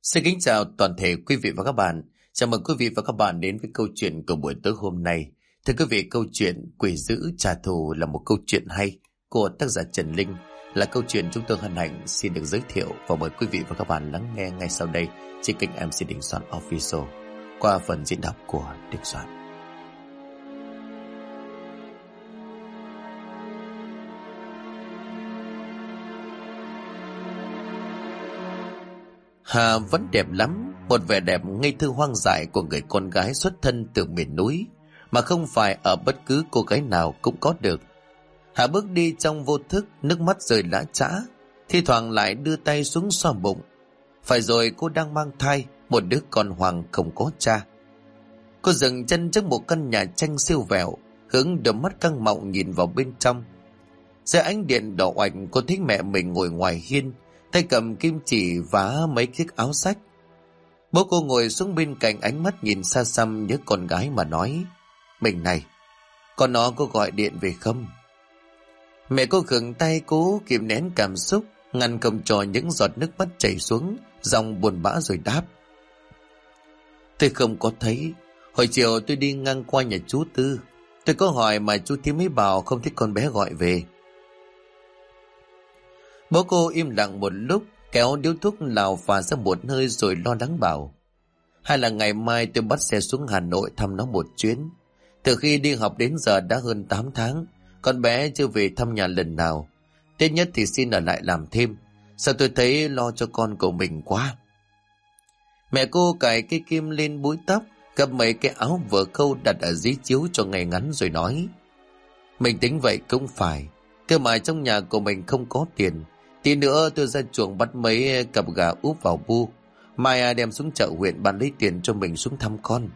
Xin kính chào toàn thể quý vị và các bạn. Chào mừng quý vị và các bạn đến với câu chuyện của buổi tối hôm nay. Thưa quý vị, câu chuyện Quỷ dữ trả thù là một câu chuyện hay của tác giả Trần Linh, là câu chuyện chúng tôi hân hạnh xin được giới thiệu và mời quý vị và các bạn lắng nghe ngay sau đây trên kênh MC Đình Soạn Official qua phần diễn đọc của Đình Soạn. Hà vẫn đẹp lắm, một vẻ đẹp ngây thơ hoang dại của người con gái xuất thân từ miền núi mà không phải ở bất cứ cô gái nào cũng có được. Hà bước đi trong vô thức, nước mắt rơi lã chã, thi thoảng lại đưa tay xuống xoa bụng. Phải rồi, cô đang mang thai một đứa con hoàng không có cha. Cô dừng chân trước một căn nhà tranh siêu vẹo, hướng đôi mắt căng mọng nhìn vào bên trong. Dưới ánh điện đỏ oạch, cô thấy mẹ mình ngồi ngoài hiên, tay cầm kim chỉ vá mấy chiếc áo xách. Bố cô ngồi xuống bên cạnh, ánh mắt nhìn xa xăm nhớ con gái mà nói: "Mình này, con nó có gọi điện về không?" Mẹ cô khựng tay, cố kìm nén cảm xúc, ngăn không cho những giọt nước mắt chảy xuống, giọng buồn bã rồi đáp: "Tôi không có thấy. Hồi chiều tôi đi ngang qua nhà chú Tư, tôi có hỏi mà chú Thím mới bảo không thấy con bé gọi về." Bố cô im lặng một lúc, kéo điếu thuốc lào phà ra một hơi rồi lo lắng bảo: "Hay là ngày mai tôi bắt xe xuống Hà Nội thăm nó một chuyến. Từ khi đi học đến giờ đã hơn 8 tháng, con bé chưa về thăm nhà lần nào. Tết nhất thì xin ở lại làm thêm. Sao tôi thấy lo cho con của mình quá." Mẹ cô cài cây kim lên búi tóc, gấp mấy cái áo vở khâu đặt ở dưới chiếu cho ngay ngắn rồi nói: "Mình tính vậy cũng phải, cơ mà trong nhà của mình không có tiền. Tí nữa tôi ra chuồng bắt mấy cặp gà úp vào bu, mai đem xuống chợ huyện bán lấy tiền cho mình xuống thăm con."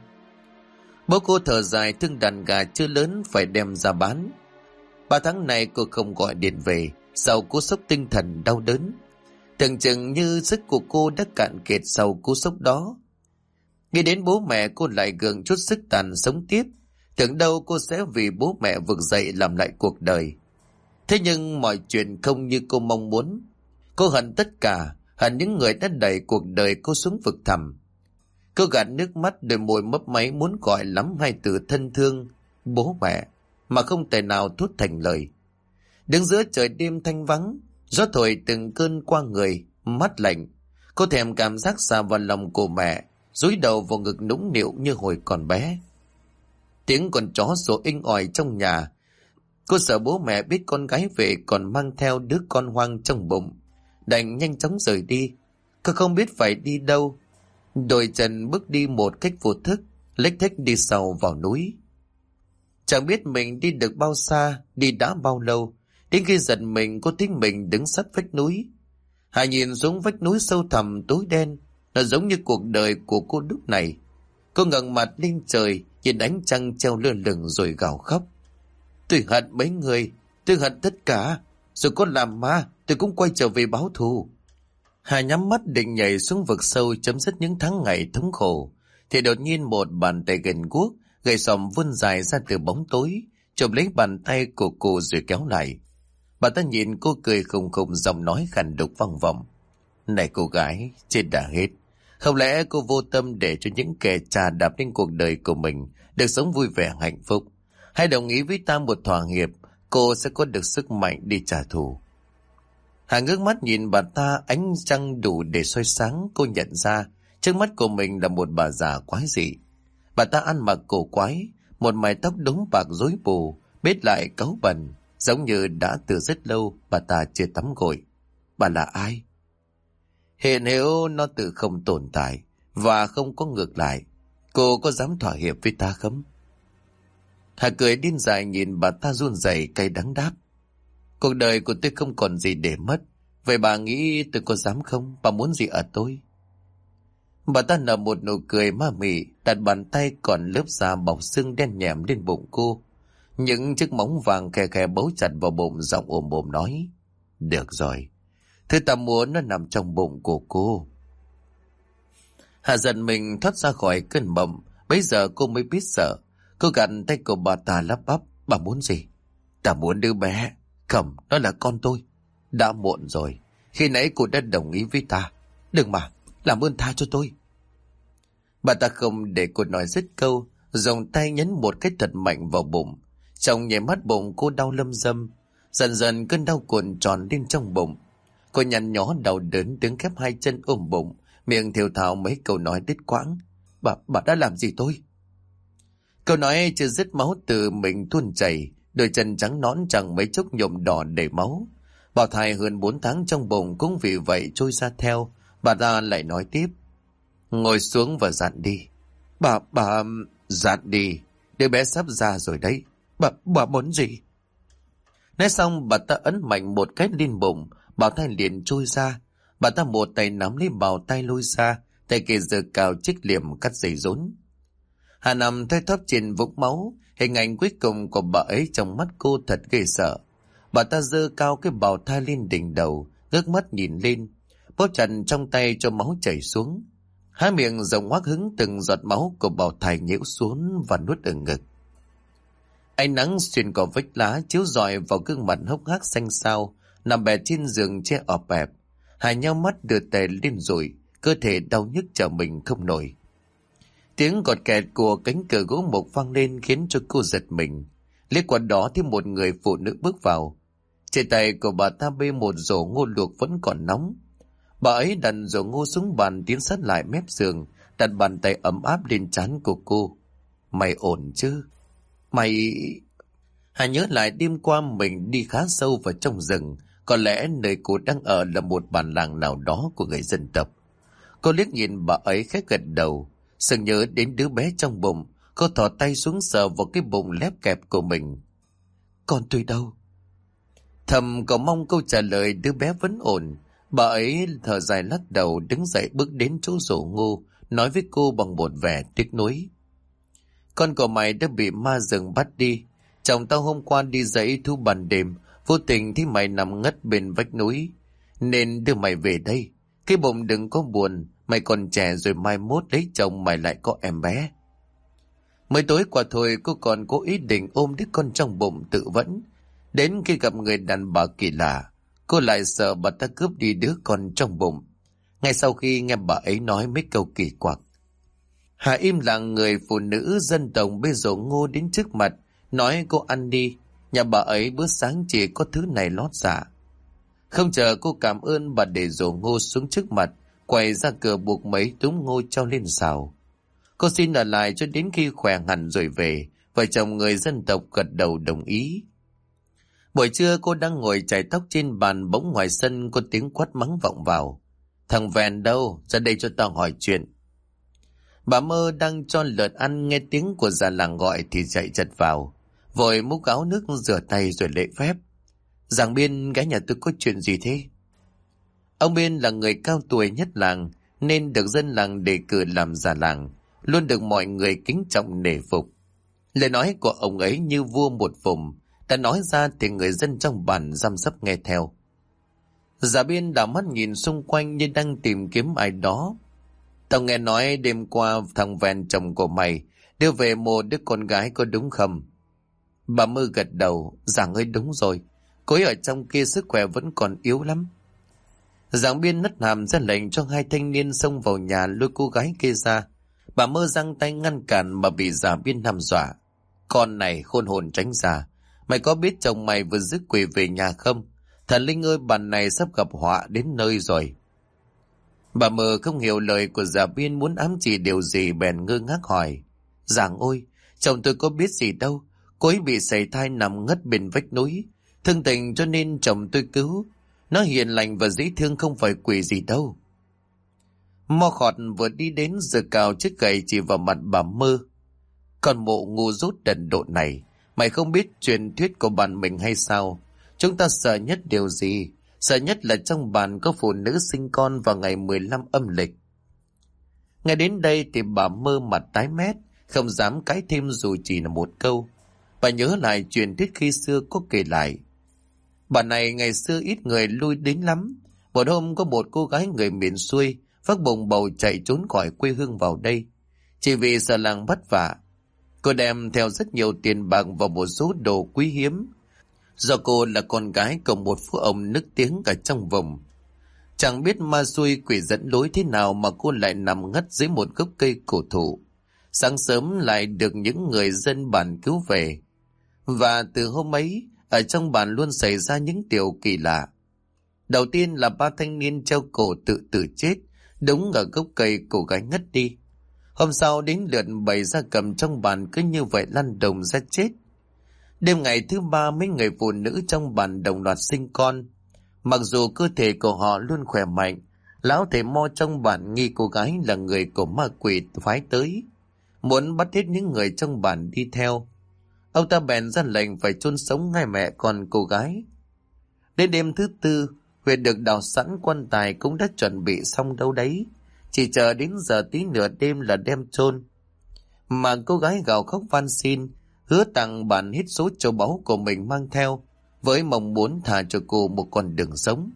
Bố cô thở dài, thương đàn gà chưa lớn phải đem ra bán. 3 tháng này cô không gọi điện về, sau cú sốc tinh thần đau đớn. Tưởng chừng như sức của cô đã cạn kiệt sau cú sốc đó. Nghĩ đến bố mẹ, cô lại gượng chút sức tàn sống tiếp. Tưởng đâu cô sẽ vì bố mẹ vực dậy làm lại cuộc đời. Thế nhưng mọi chuyện không như cô mong muốn. Cô hận tất cả, hận những người đã đẩy cuộc đời cô xuống vực thẳm. Cô gạt nước mắt, đôi môi mấp máy muốn gọi lắm hai từ thân thương, bố mẹ, mà không thể nào thốt thành lời. Đứng giữa trời đêm thanh vắng, gió thổi từng cơn qua người, mát lạnh. Cô thèm cảm giác xa vào lòng của mẹ, dúi đầu vào ngực nũng nịu như hồi còn bé. Tiếng con chó sủa inh ỏi trong nhà. Cô sợ bố mẹ biết con gái về còn mang theo đứa con hoang trong bụng, đành nhanh chóng rời đi. Cô không biết phải đi đâu, đôi chân bước đi một cách vô thức, lếch thếch đi sau vào núi. Chẳng biết mình đi được bao xa, đi đã bao lâu, đến khi giật mình cô thấy mình đứng sát vách núi. Hà nhìn xuống vách núi sâu thẳm tối đen, nó giống như cuộc đời của cô lúc này. Cô ngẩng mặt lên trời, nhìn ánh trăng treo lơ lửng rồi gào khóc: "Tôi hận mấy người, tôi hận tất cả. Rồi có làm ma, tôi cũng quay trở về báo thù." Hà nhắm mắt định nhảy xuống vực sâu chấm dứt những tháng ngày thống khổ, thì đột nhiên một bàn tay gần guốc, gầy xòm vươn dài ra từ bóng tối, chụp lấy bàn tay của cô rồi kéo lại. Bà ta nhìn cô cười khùng khùng, giọng nói khàn đục vang vọng: "Này cô gái, chết đã hết. Không lẽ cô vô tâm để cho những kẻ chà đạp lên cuộc đời của mình được sống vui vẻ hạnh phúc? Hãy đồng ý với ta một thỏa hiệp, cô sẽ có được sức mạnh đi trả thù." Hà ngước mắt nhìn bà ta, ánh trăng đủ để soi sáng. Cô nhận ra trước mắt của mình là một bà già quái dị. Bà ta ăn mặc cổ quái, một mái tóc đốm bạc rối bù, bết lại cáu bẩn, giống như đã từ rất lâu bà ta chưa tắm gội. Bà là ai? Hiện hữu nó tự không tồn tại và không có ngược lại. Cô có dám thỏa hiệp với ta không? Hà cười điên dại nhìn bà ta run rẩy, cay đắng đáp: "Cuộc đời của tôi không còn gì để mất. Vậy bà nghĩ tôi có dám không? Bà muốn gì ở tôi?" Bà ta nở một nụ cười ma mị, đặt bàn tay còn lớp da bọc xương đen nhẹm lên bụng cô. Những chiếc móng vàng khe khe bấu chặt vào bụng, giọng ồm ồm nói: "Được rồi, thứ ta muốn nó nằm trong bụng của cô." Hà giận mình thoát ra khỏi cơn mộng. Bấy giờ cô mới biết sợ. Cô gạt tay của bà ta lắp bắp: "Bà muốn gì?" "Ta muốn đứa bé. Không, nó là con tôi." "Đã muộn rồi. Khi nãy cô đã đồng ý với ta." "Đừng mà, làm ơn tha cho tôi. Bà ta không để cô nói dứt câu, dùng tay nhấn một cái thật mạnh vào bụng. Trong nháy mắt bụng cô đau lâm dâm, dần dần cơn đau cuộn tròn lên trong bụng. Cô nhăn nhó đau đớn đứng khép hai chân ôm bụng, miệng thều thào mấy câu nói đứt quãng. Bà đã làm gì tôi? Câu nói chưa dứt máu từ mình tuôn chảy, đôi chân trắng nõn chẳng mấy chốc nhuộm đỏ đầy máu. Bào thai hơn 4 tháng trong bụng cũng vì vậy trôi ra theo. Bà ta lại nói tiếp. Ngồi xuống và dặn đi. Bà dặn đi, đứa bé sắp ra rồi đấy. Bà muốn gì? Nói xong bà ta ấn mạnh một cái lên bụng, bào thai liền trôi ra. Bà ta một tay nắm lấy bào tay lôi ra, tay kia giơ cao chiếc liềm cắt dây rốn. Hà nằm thoi thóp trên vũng máu, hình ảnh cuối cùng của bà ấy trong mắt cô thật ghê sợ. Bà ta giơ cao cái bào thai lên đỉnh đầu, ngước mắt nhìn lên, bóp chặt trong tay cho máu chảy xuống. Há miệng rộng hoác hứng từng giọt máu của bào thai nhiễu xuống và nuốt ở ngực. Ánh nắng xuyên qua vách lá chiếu rọi vào gương mặt hốc hác xanh xao, nằm bẹp trên giường che ọp ẹp. Hải nhau mắt đưa tay lên rồi, cơ thể đau nhức trở mình không nổi. Tiếng cọt kẹt của cánh cửa gỗ mục vang lên khiến cho cô giật mình. Liếc qua đó thì một người phụ nữ bước vào. Trên tay của bà ta bê một rổ ngô luộc vẫn còn nóng. Bà ấy đặt rổ ngô xuống bàn tiến sát lại mép giường, đặt bàn tay ấm áp lên trán của cô. Mày ổn chứ? Mày... Hà nhớ lại đêm qua mình đi khá sâu vào trong rừng. Có lẽ nơi cô đang ở là một bản làng nào đó của người dân tộc. Cô liếc nhìn bà ấy khẽ gật đầu. Sừng nhớ đến đứa bé trong bụng, cô thò tay xuống sờ vào cái bụng lép kẹp của mình. Con tôi đâu? Thầm cậu mong câu trả lời đứa bé vẫn ổn. Bà ấy thở dài lắc đầu đứng dậy bước đến chỗ rổ ngô, nói với cô bằng một vẻ tiếc nuối. Con của mày đã bị ma rừng bắt đi. Chồng tao hôm qua đi dãy thu ban đêm, vô tình thấy mày nằm ngất bên vách núi, nên đưa mày về đây. Cái bụng đừng có buồn, mày còn trẻ rồi mai mốt lấy chồng mày lại có em bé. Mới tối qua thôi cô còn có ý định ôm đứa con trong bụng tự vẫn. Đến khi gặp người đàn bà kỳ lạ, cô lại sợ bà ta cướp đi đứa con trong bụng. Ngay sau khi nghe bà ấy nói mấy câu kỳ quặc, Hà im lặng. Người phụ nữ dân tộc bê rổ ngô đến trước mặt, nói cô ăn đi, nhà bà ấy bữa sáng chỉ có thứ này lót dạ. Không chờ cô cảm ơn, bà để rổ ngô xuống trước mặt, quay ra cửa buộc mấy túm ngô cho lên xào. Cô xin ở lại cho đến khi khỏe hẳn rồi về. Vợ chồng người dân tộc gật đầu đồng ý. Buổi trưa cô đang ngồi chải tóc trên bàn, bỗng ngoài sân có tiếng quát mắng vọng vào. Thằng Vẹn đâu? Ra đây cho tao hỏi chuyện. Bà Mơ đang cho lợn ăn, nghe tiếng của già làng gọi thì chạy chật vào, vội múc áo nước rửa tay rồi lễ phép. Giàng Biên, gái nhà tôi có chuyện gì thế? Ông Biên là người cao tuổi nhất làng, nên được dân làng đề cử làm già làng, luôn được mọi người kính trọng nể phục. Lời nói của ông ấy như vua một vùng, đã nói ra thì người dân trong bản răm rắp nghe theo. Già Biên đảo mắt nhìn xung quanh như đang tìm kiếm ai đó. Tao nghe nói đêm qua thằng Vẹn chồng của mày đưa về một đứa con gái, có đúng không? Bà Mơ gật đầu. Giàng ơi, đúng rồi, cô ấy ở trong kia sức khỏe vẫn còn yếu lắm. Giàng Biên nất hàm ra lệnh cho hai thanh niên xông vào nhà lôi cô gái kia ra. Bà Mơ giang tay ngăn cản mà bị Già Biên hăm dọa. Con này khôn hồn tránh ra, mày có biết chồng mày vừa dứt quỷ về nhà không? Thần linh ơi, bản này sắp gặp họa đến nơi rồi. Bà Mơ không hiểu lời của Già Biên muốn ám chỉ điều gì, bèn ngơ ngác hỏi. Giàng ôi, chồng tôi có biết gì đâu, cô ấy bị sảy thai nằm ngất bên vách núi, thương tình cho nên chồng tôi cứu. Nó hiền lành và dễ thương, không phải quỷ gì đâu. Mo Khọt vừa đi đến giơ cào chiếc gậy chỉ vào mặt bà Mơ. Con mụ ngu dốt đần độn này, mày không biết truyền thuyết của bản mình hay sao? Chúng ta sợ nhất điều gì? Sợ nhất là trong bản có phụ nữ sinh con vào ngày 15 âm lịch. Ngay đến đây thì bà Mơ mặt tái mét, không dám cãi thêm dù chỉ là một câu. Bà nhớ lại truyền thuyết khi xưa có kể lại. Bản này ngày xưa ít người lui đến lắm. Một hôm có một cô gái người miền xuôi vác bồng bầu chạy trốn khỏi quê hương vào đây, chỉ vì sợ làng bắt vạ. Cô đem theo rất nhiều tiền bạc và một số đồ quý hiếm. Do cô là con gái của một phú ông nức tiếng ở trong vùng, Chẳng biết ma xui quỷ dẫn lối thế nào mà cô lại nằm ngất dưới một gốc cây cổ thụ. Sáng sớm lại được những người dân bản cứu về. Và từ hôm ấy, ở trong bản luôn xảy ra những điều kỳ lạ. Đầu tiên là 3 thanh niên treo cổ tự tử chết, đúng ở gốc cây cô gái ngất đi. Hôm sau đến lượt bầy gia cầm trong bản cứ như vậy lăn đồng ra chết. Đêm ngày thứ 3 mấy người phụ nữ trong bản đồng loạt sinh con. Mặc dù cơ thể của họ luôn khỏe mạnh, lão thầy mo trong bản nghi cô gái là người của ma quỷ phái tới, muốn bắt hết những người trong bản đi theo. Ông ta bèn ra lệnh phải chôn sống ngay mẹ con cô gái. Đến đêm thứ 4, huyệt được đào sẵn, quan tài cũng đã chuẩn bị xong đâu đấy, chỉ chờ đến giờ tí nửa đêm là đem chôn. Mà cô gái gào khóc van xin, hứa tặng bản hết số châu báu của mình mang theo, với mong muốn thả cho cô một con đường sống.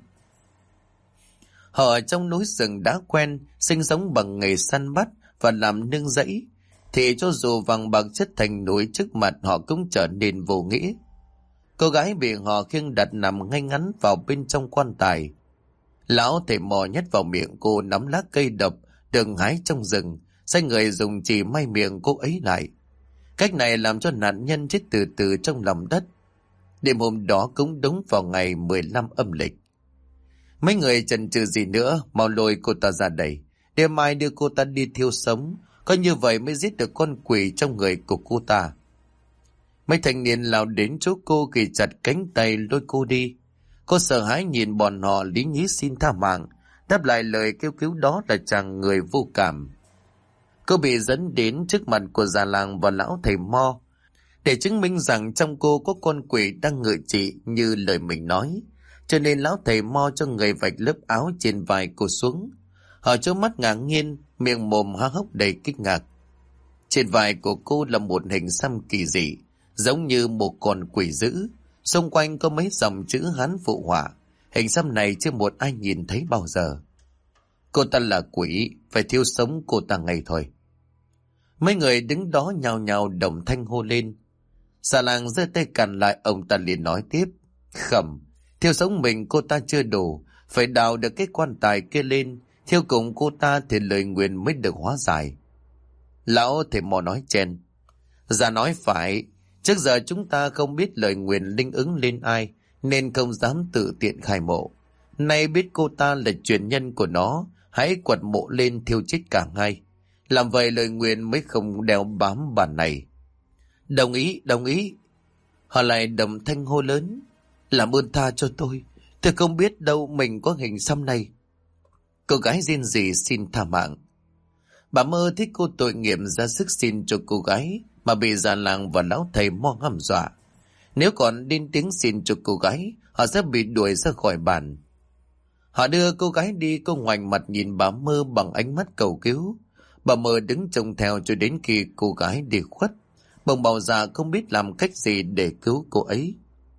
Họ ở trong núi rừng đã quen, sinh sống bằng nghề săn bắt và làm nương rẫy, thì cho dù vàng bạc chất thành núi trước mặt họ cũng trở nên vô nghĩa. Cô gái bị họ khiêng đặt nằm ngay ngắn vào bên trong quan tài. Lão thầy mò nhét vào miệng cô nắm lá cây độc được hái trong rừng, sai người dùng chỉ may miệng cô ấy lại. Cách này làm cho nạn nhân chết từ từ trong lòng đất. Đêm hôm đó cũng đúng vào ngày 15 âm lịch. Mấy người chần chừ gì nữa, mau lôi cô ta ra đây, đêm mai đưa cô ta đi thiêu sống, có như vậy mới giết được con quỷ trong người của cô ta. Mấy thanh niên lao đến chỗ cô ghi chặt cánh tay lôi cô đi. Cô sợ hãi nhìn bọn họ lý nhí xin tha mạng, đáp lại lời kêu cứu đó là chàng người vô cảm. Cô bị dẫn đến trước mặt của già làng và lão thầy mo, để chứng minh rằng trong cô có con quỷ đang ngự trị như lời mình nói. Cho nên lão thầy mo cho người vạch lớp áo trên vai cô xuống. Họ trố mắt ngạc nhiên, miệng mồm há hốc đầy kinh ngạc. Trên vai của cô là một hình xăm kỳ dị, giống như một con quỷ dữ. Xung quanh có mấy dòng chữ Hán phụ họa. Hình xăm này chưa một ai nhìn thấy bao giờ. Cô ta là quỷ, phải thiêu sống cô ta ngay thôi. Mấy người đứng đó nhao nhao đồng thanh hô lên. Già làng giơ tay cản lại, ông ta liền nói tiếp. Khẩm, thiêu sống mình cô ta chưa đủ, phải đào được cái quan tài kia lên, thiêu cùng cô ta thì lời nguyền mới được hóa giải. Lão thầy mò nói chen. Già nói phải, trước giờ chúng ta không biết lời nguyền linh ứng lên ai, nên không dám tự tiện khai mộ. Nay biết cô ta là truyền nhân của nó, hãy quật mộ lên thiêu chết cả hai. Làm vậy lời nguyền mới không đeo bám bản này. Đồng ý, đồng ý. Họ lại đồng thanh hô lớn. Làm ơn tha cho tôi không biết đâu mình có hình xăm này. Cô gái rên rỉ xin tha mạng. Bà mơ thích cô tội nghiệp ra sức xin cho cô gái, mà bị già làng và lão thầy mo hăm dọa. Nếu còn đến tiếng xin cho cô gái, họ sẽ bị đuổi ra khỏi bản. Họ đưa cô gái đi, cô ngoảnh mặt nhìn bà mơ bằng ánh mắt cầu cứu. Bà mơ đứng trông theo cho đến khi cô gái đi khuất. Bồng bào già không biết làm cách gì để cứu cô ấy.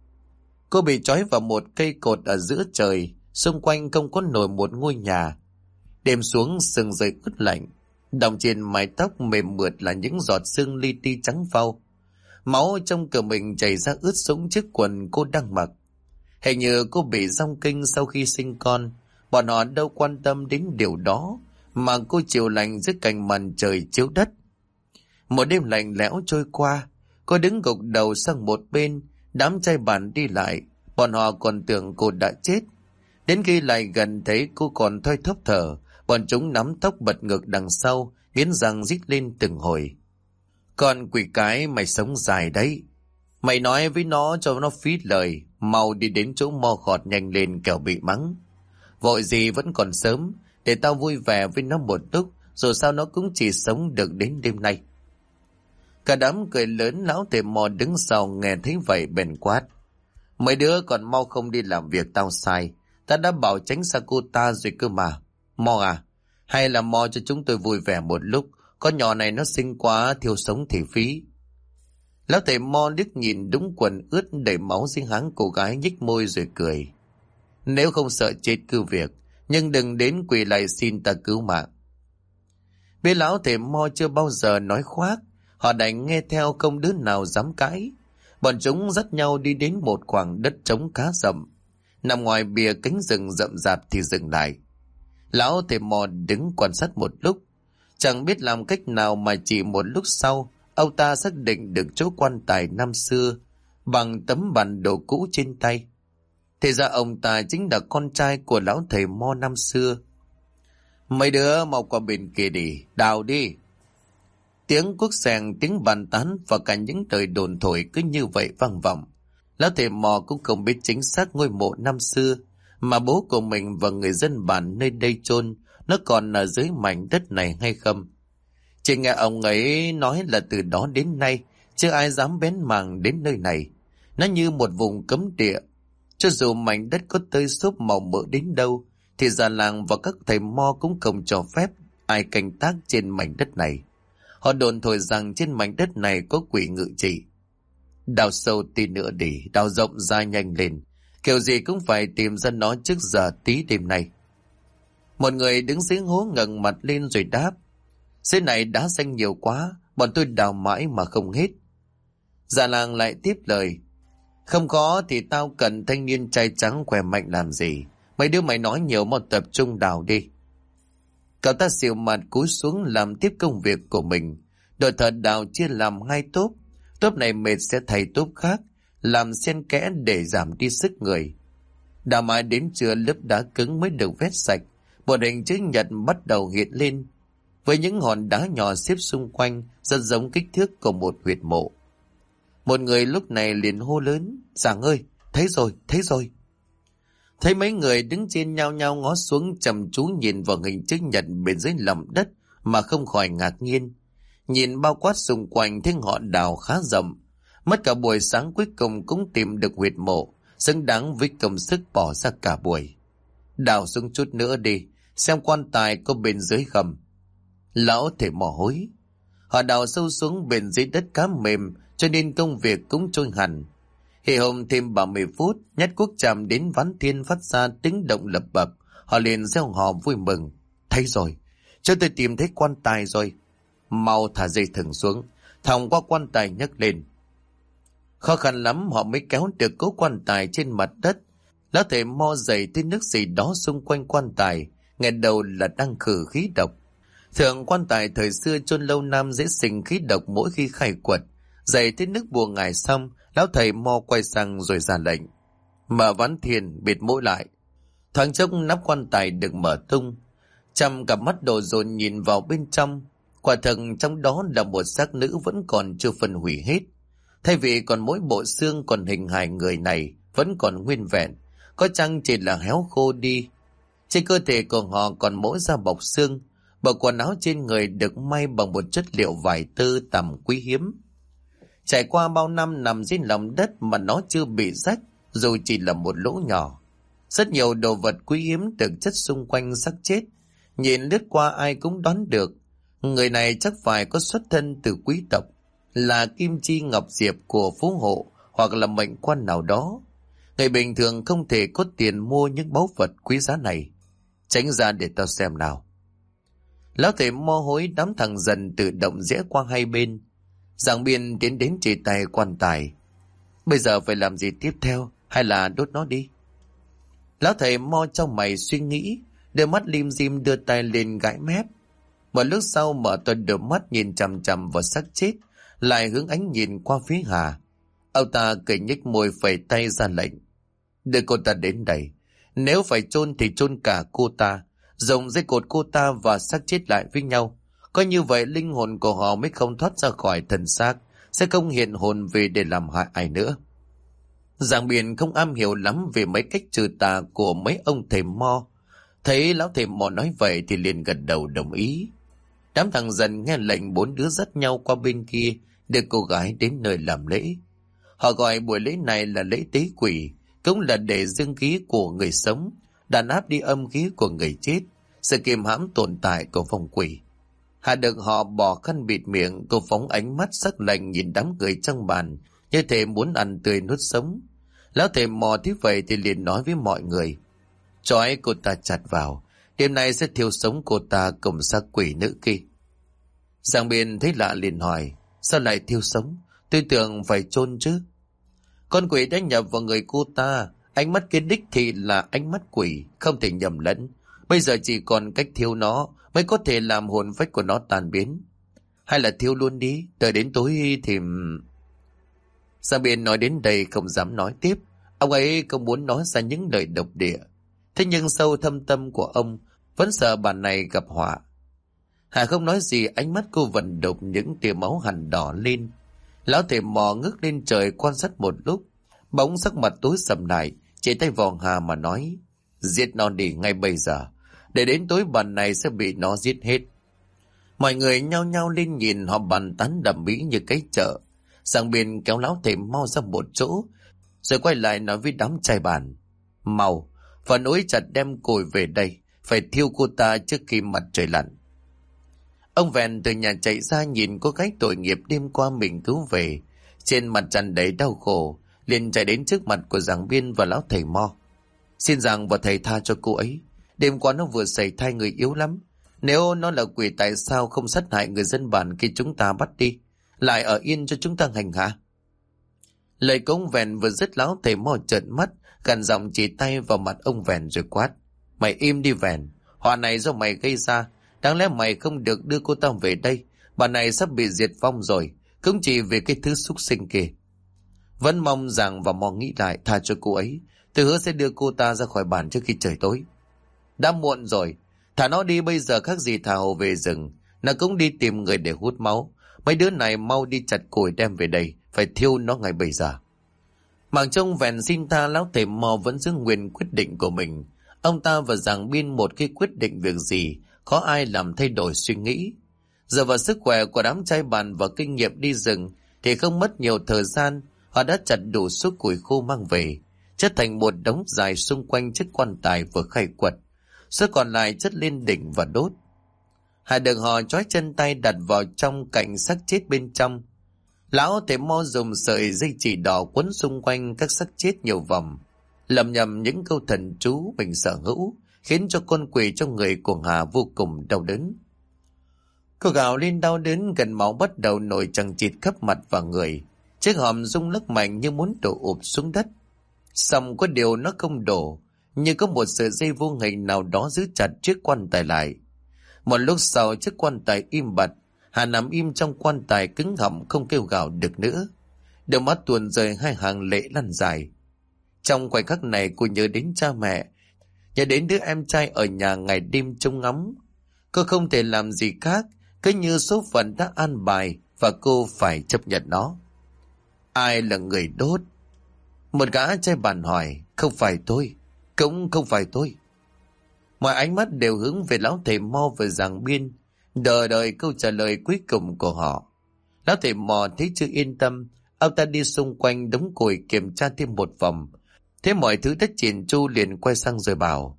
Cô bị trói vào một cây cột ở giữa trời, xung quanh không có nổi một ngôi nhà. Đêm xuống sương rơi ướt lạnh, đọng trên mái tóc mềm mượt là những giọt sương li ti trắng phau. Máu trong cửa mình chảy ra ướt sũng chiếc quần cô đang mặc. Hình như cô bị giong kinh sau khi sinh con. Bọn họ đâu quan tâm đến điều đó, mà cô chịu lạnh dưới cành màn trời chiếu đất. Một đêm lạnh lẽo trôi qua, cô đứng gục đầu sang một bên. Đám trai bản đi lại, bọn họ còn tưởng cô đã chết. Đến khi lại gần thấy cô còn thoi thóp thở, bọn chúng nắm tóc bật ngược đằng sau, nghiến răng rít lên từng hồi. Con quỷ cái, mày sống dài đấy. Mày nói với nó cho nó phí lời, mau đi đến chỗ mo khọt nhanh lên kẻo bị mắng. Vội gì vẫn còn sớm, để tao vui vẻ với nó một lúc, dù sao nó cũng chỉ sống được đến đêm nay. Cả đám cười lớn. Lão thầy mò đứng sau nghe thấy vậy bèn quát. Mấy đứa còn mau không đi làm việc tao sai. Ta đã bảo tránh xa cô ta rồi cơ mà. Mò à, hay là mò cho chúng tôi vui vẻ một lúc. Con nhỏ này nó xinh quá, thiêu sống thì phí. Lão thầy mo liếc nhìn đúng quần ướt đầy máu dưới háng cô gái, nhếch môi rồi cười. Nếu không sợ chết cứ việc, nhưng đừng đến quỳ lại xin ta cứu mạng. Biết lão thầy mo chưa bao giờ nói khoác, họ đành nghe theo, không đứa nào dám cãi. Bọn chúng dắt nhau đi đến một khoảng đất trống khá rộng. nằm ngoài bìa cánh rừng rậm rạp thì dừng lại. Lão thầy mò đứng quan sát một lúc, chẳng biết làm cách nào mà chỉ một lúc sau, ông ta xác định được chỗ quan tài năm xưa bằng tấm bản đồ cũ trên tay. Thì ra ông ta chính là con trai của lão thầy mo năm xưa. Mấy đứa mau qua bên kia đi, đào đi. Tiếng cuốc sèn, tiếng bàn tán và cả những lời đồn thổi cứ như vậy vang vọng. Lão thầy mò cũng không biết chính xác ngôi mộ năm xưa mà bố của mình và người dân bản nơi đây chôn nó còn ở dưới mảnh đất này hay không. Chỉ nghe ông ấy nói là từ đó đến nay chưa ai dám bén mảng đến nơi này. Nó như một vùng cấm địa. Cho dù mảnh đất có tơi xốp màu mỡ đến đâu thì già làng và các thầy mo cũng không cho phép ai canh tác trên mảnh đất này. Họ đồn thổi rằng trên mảnh đất này có quỷ ngự trị. Đào sâu tí nữa đi, đào rộng ra nhanh lên. Kiểu gì cũng phải tìm ra nó trước giờ tí đêm nay. Một người đứng dưới hố ngẩng mặt lên rồi đáp. Dưới này đá xanh nhiều quá, bọn tôi đào mãi mà không hết. Già làng lại tiếp lời. Không có thì tao cần thanh niên trai trắng khỏe mạnh làm gì. Mấy đứa mày nói nhiều mà tập trung đào đi. Cậu ta xỉu mặt cúi xuống làm tiếp công việc của mình. Đội thợ đào chia làm hai tốp. Tốp này mệt sẽ thay tốp khác, làm xen kẽ để giảm đi sức người. Đào mãi đến trưa lớp đá cứng mới được vét sạch. Một hình chữ nhật bắt đầu hiện lên, với những hòn đá nhỏ xếp xung quanh, rất giống kích thước của một huyệt mộ. Một người lúc này liền hô lớn, Giàng ơi, thấy rồi, thấy rồi. Thấy mấy người đứng trên nhau nhau ngó xuống chăm chú nhìn vào hình chữ nhật bên dưới lòng đất mà không khỏi ngạc nhiên. Nhìn bao quát xung quanh thấy họ đào khá rộng. Mất cả buổi sáng cuối cùng cũng tìm được huyệt mộ, xứng đáng với công sức bỏ ra cả buổi. Đào xuống chút nữa đi, xem quan tài có bên dưới không. Lão thầy mò hối. Họ đào sâu xuống bên dưới đất cá mềm, cho nên công việc cũng trôi hẳn. Hì hồng thêm 30 phút, nhát cuốc chạm đến ván thiên phát ra tiếng động lập bập. Họ liền reo hò vui mừng. Thấy rồi, cho tôi tìm thấy quan tài rồi. Mau thả dây thừng xuống, thòng qua quan tài nhấc lên. Khó khăn lắm họ mới kéo được cố quan tài trên mặt đất. Lão thầy mo dày tới nước gì đó xung quanh quan tài, nghe đầu là đang khử khí độc. Thường quan tài thời xưa chôn lâu năm dễ sinh khí độc mỗi khi khai quật. Dày tới nước bùa ngài xong, lão thầy mo quay sang rồi ra lệnh. Mở ván thiền, bịt mũi lại. Thoáng chốc nắp quan tài được mở tung. Trăm cặp mắt đổ dồn nhìn vào bên trong. Quả thật trong đó là một xác nữ vẫn còn chưa phân hủy hết. Thay vì còn mỗi bộ xương còn hình hài người này vẫn còn nguyên vẹn, có chăng chỉ là héo khô đi. Trên cơ thể của họ còn mỗi da bọc xương. Bộ quần áo trên người được may bằng một chất liệu vải tơ tầm quý hiếm. Trải qua bao năm nằm dưới lòng đất mà nó chưa bị rách, dù chỉ là một lỗ nhỏ. Rất nhiều đồ vật quý hiếm được chất xung quanh xác chết. Nhìn lướt qua ai cũng đoán được, người này chắc phải có xuất thân từ quý tộc, là kim chi ngọc diệp của phú hộ hoặc là mệnh quan nào đó. Người bình thường không thể có tiền mua những báu vật quý giá này. Tránh ra để tao xem nào. Lão thầy mo hối đám thằng dần tự động rẽ qua hai bên. Giảng biên tiến đến chỉ tay quan tài. Bây giờ phải làm gì tiếp theo, hay là đốt nó đi? Lão thầy mo trong mày suy nghĩ, đôi mắt lim dim đưa tay lên gãi mép. Một lúc sau mở toàn đôi mắt nhìn chằm chằm vào xác chết, lại hướng ánh nhìn qua phía Hà. Ông ta cười nhếch môi phẩy tay ra lệnh. Đưa cô ta đến đây. Nếu phải chôn thì chôn cả cô ta, dùng dây cột cô ta và xác chết lại với nhau. Có như vậy linh hồn của họ mới không thoát ra khỏi thân xác, sẽ không hiện hồn về để làm hại ai nữa. Giảng biên không am hiểu lắm về mấy cách trừ tà của mấy ông thầy mo. Thấy lão thầy mo nói vậy thì liền gật đầu đồng ý. Đám thằng dần nghe lệnh, bốn đứa dắt nhau qua bên kia đưa cô gái đến nơi làm lễ. Họ gọi buổi lễ này là lễ tế quỷ, cũng là để dương khí của người sống, đàn áp đi âm khí của người chết, sự kiềm hãm tồn tại của phong quỷ. Hạ được họ bỏ khăn bịt miệng, cô phóng ánh mắt sắc lạnh nhìn đám người trong bàn, như thể muốn ăn tươi nuốt sống. Lão thầy mò thấy vậy thì liền nói với mọi người. Trói cô ta chặt vào, đêm nay sẽ thiêu sống cô ta cùng xác quỷ nữ kia. Giang biên thấy lạ liền hỏi, sao lại thiêu sống? Tôi tưởng phải chôn chứ. Con quỷ đã nhập vào người cô ta, Ánh mắt kia đích thị là ánh mắt quỷ, không thể nhầm lẫn. Bây giờ chỉ còn cách thiêu nó mới có thể làm hồn phách của nó tan biến. Hay là thiêu luôn đi, đợi đến tối thì... Giang Biên nói đến đây không dám nói tiếp. Ông ấy không muốn nói ra những lời độc địa. Thế nhưng sâu thâm tâm của ông vẫn sợ bà này gặp họa. Hà không nói gì, ánh mắt cô vận động những tia máu hằn đỏ lên. Lão thầy mò ngước lên trời quan sát một lúc, bỗng sắc mặt tối sầm lại, chỉ tay vào Hà mà nói: giết nó đi ngay bây giờ, để đến tối bà này sẽ bị nó giết hết. Mọi người nhao nhao lên nhìn, họ bàn tán đầm mỹ như cái chợ. Giang Biên kéo lão thầy mau ra một chỗ, rồi quay lại nói với đám trai bàn: mau, và nối chặt đem cồi về đây, phải thiêu cô ta trước khi mặt trời lặn. Ông Vẹn từ nhà chạy ra nhìn cô gái tội nghiệp đêm qua mình cứu về, trên mặt tràn đầy đau khổ, liền chạy đến trước mặt của Giang Biên và lão thầy Mo. Xin rằng và thầy tha cho cô ấy, đêm qua nó vừa xảy thai người yếu lắm. Nếu nó là quỷ tại sao không sát hại người dân bản khi chúng ta bắt đi, lại ở yên cho chúng ta hành hạ? Lời của ông Vẹn vừa dứt, lão thầy Mo trợn mắt, gằn giọng chỉ tay vào mặt ông Vẹn rồi quát: mày im đi Vẹn, họa này do mày gây ra, đáng lẽ mày không được đưa cô ta về đây. Bà này sắp bị diệt vong rồi, cũng chỉ vì cái thứ súc sinh kia. Vẫn mong rằng và mong nghĩ lại, tha cho cô ấy. Tôi hứa sẽ đưa cô ta ra khỏi bản trước khi trời tối. Đã muộn rồi, thả nó đi bây giờ khác gì thả hổ về rừng. Nó cũng đi tìm người để hút máu. Mấy đứa này mau đi chặt củi đem về đây, phải thiêu nó ngay bây giờ. Mặc trông Vẹn xin tha, lão thầy Mo vẫn giữ nguyên quyết định của mình. Ông ta và Giang Biên một khi quyết định việc gì, có ai làm thay đổi suy nghĩ. Giờ vào sức khỏe của đám trai bàn và kinh nghiệm đi rừng thì không mất nhiều thời gian, họ đã chặt đủ số củi khô mang về, chất thành một đống dài xung quanh chiếc quan tài vừa khai quật. Số còn lại chất lên đỉnh và đốt. Hà được họ trói chân tay đặt vào trong cạnh xác chết bên trong. Lão thầy Mo dùng sợi dây chỉ đỏ quấn xung quanh các xác chết nhiều vòng, lầm nhầm những câu thần chú mình sở hữu, khiến cho con quỷ trong người của Hà vô cùng đau đớn. Cô gào lên đau đớn, gần máu bắt đầu nổi chằng chịt khắp mặt và người. Chiếc hòm rung lắc mạnh như muốn đổ ụp xuống đất. Xong có điều nó không đổ, như có một sợi dây vô hình nào đó giữ chặt chiếc quan tài lại. Một lúc sau chiếc quan tài im bặt. Hà nằm im trong quan tài cứng họng, không kêu gào được nữa. Đôi mắt tuôn rơi hai hàng lệ lăn dài. Trong khoảnh khắc này cô nhớ đến cha mẹ, nhớ đến đứa em trai ở nhà ngày đêm trông ngóng. Cô không thể làm gì khác, cứ như số phận đã an bài và cô phải chấp nhận nó. Ai là người đốt? Một gã trai bàn hỏi. Không phải tôi, cũng không phải tôi. Mọi ánh mắt đều hướng về lão thầy Mo và Giang Biên, đợi đợi câu trả lời cuối cùng của họ. Lão thầy Mò thấy chưa yên tâm, ông ta đi xung quanh đống củi kiểm tra thêm một vòng. Thế mọi thứ đã chỉn chu liền quay sang rồi bảo: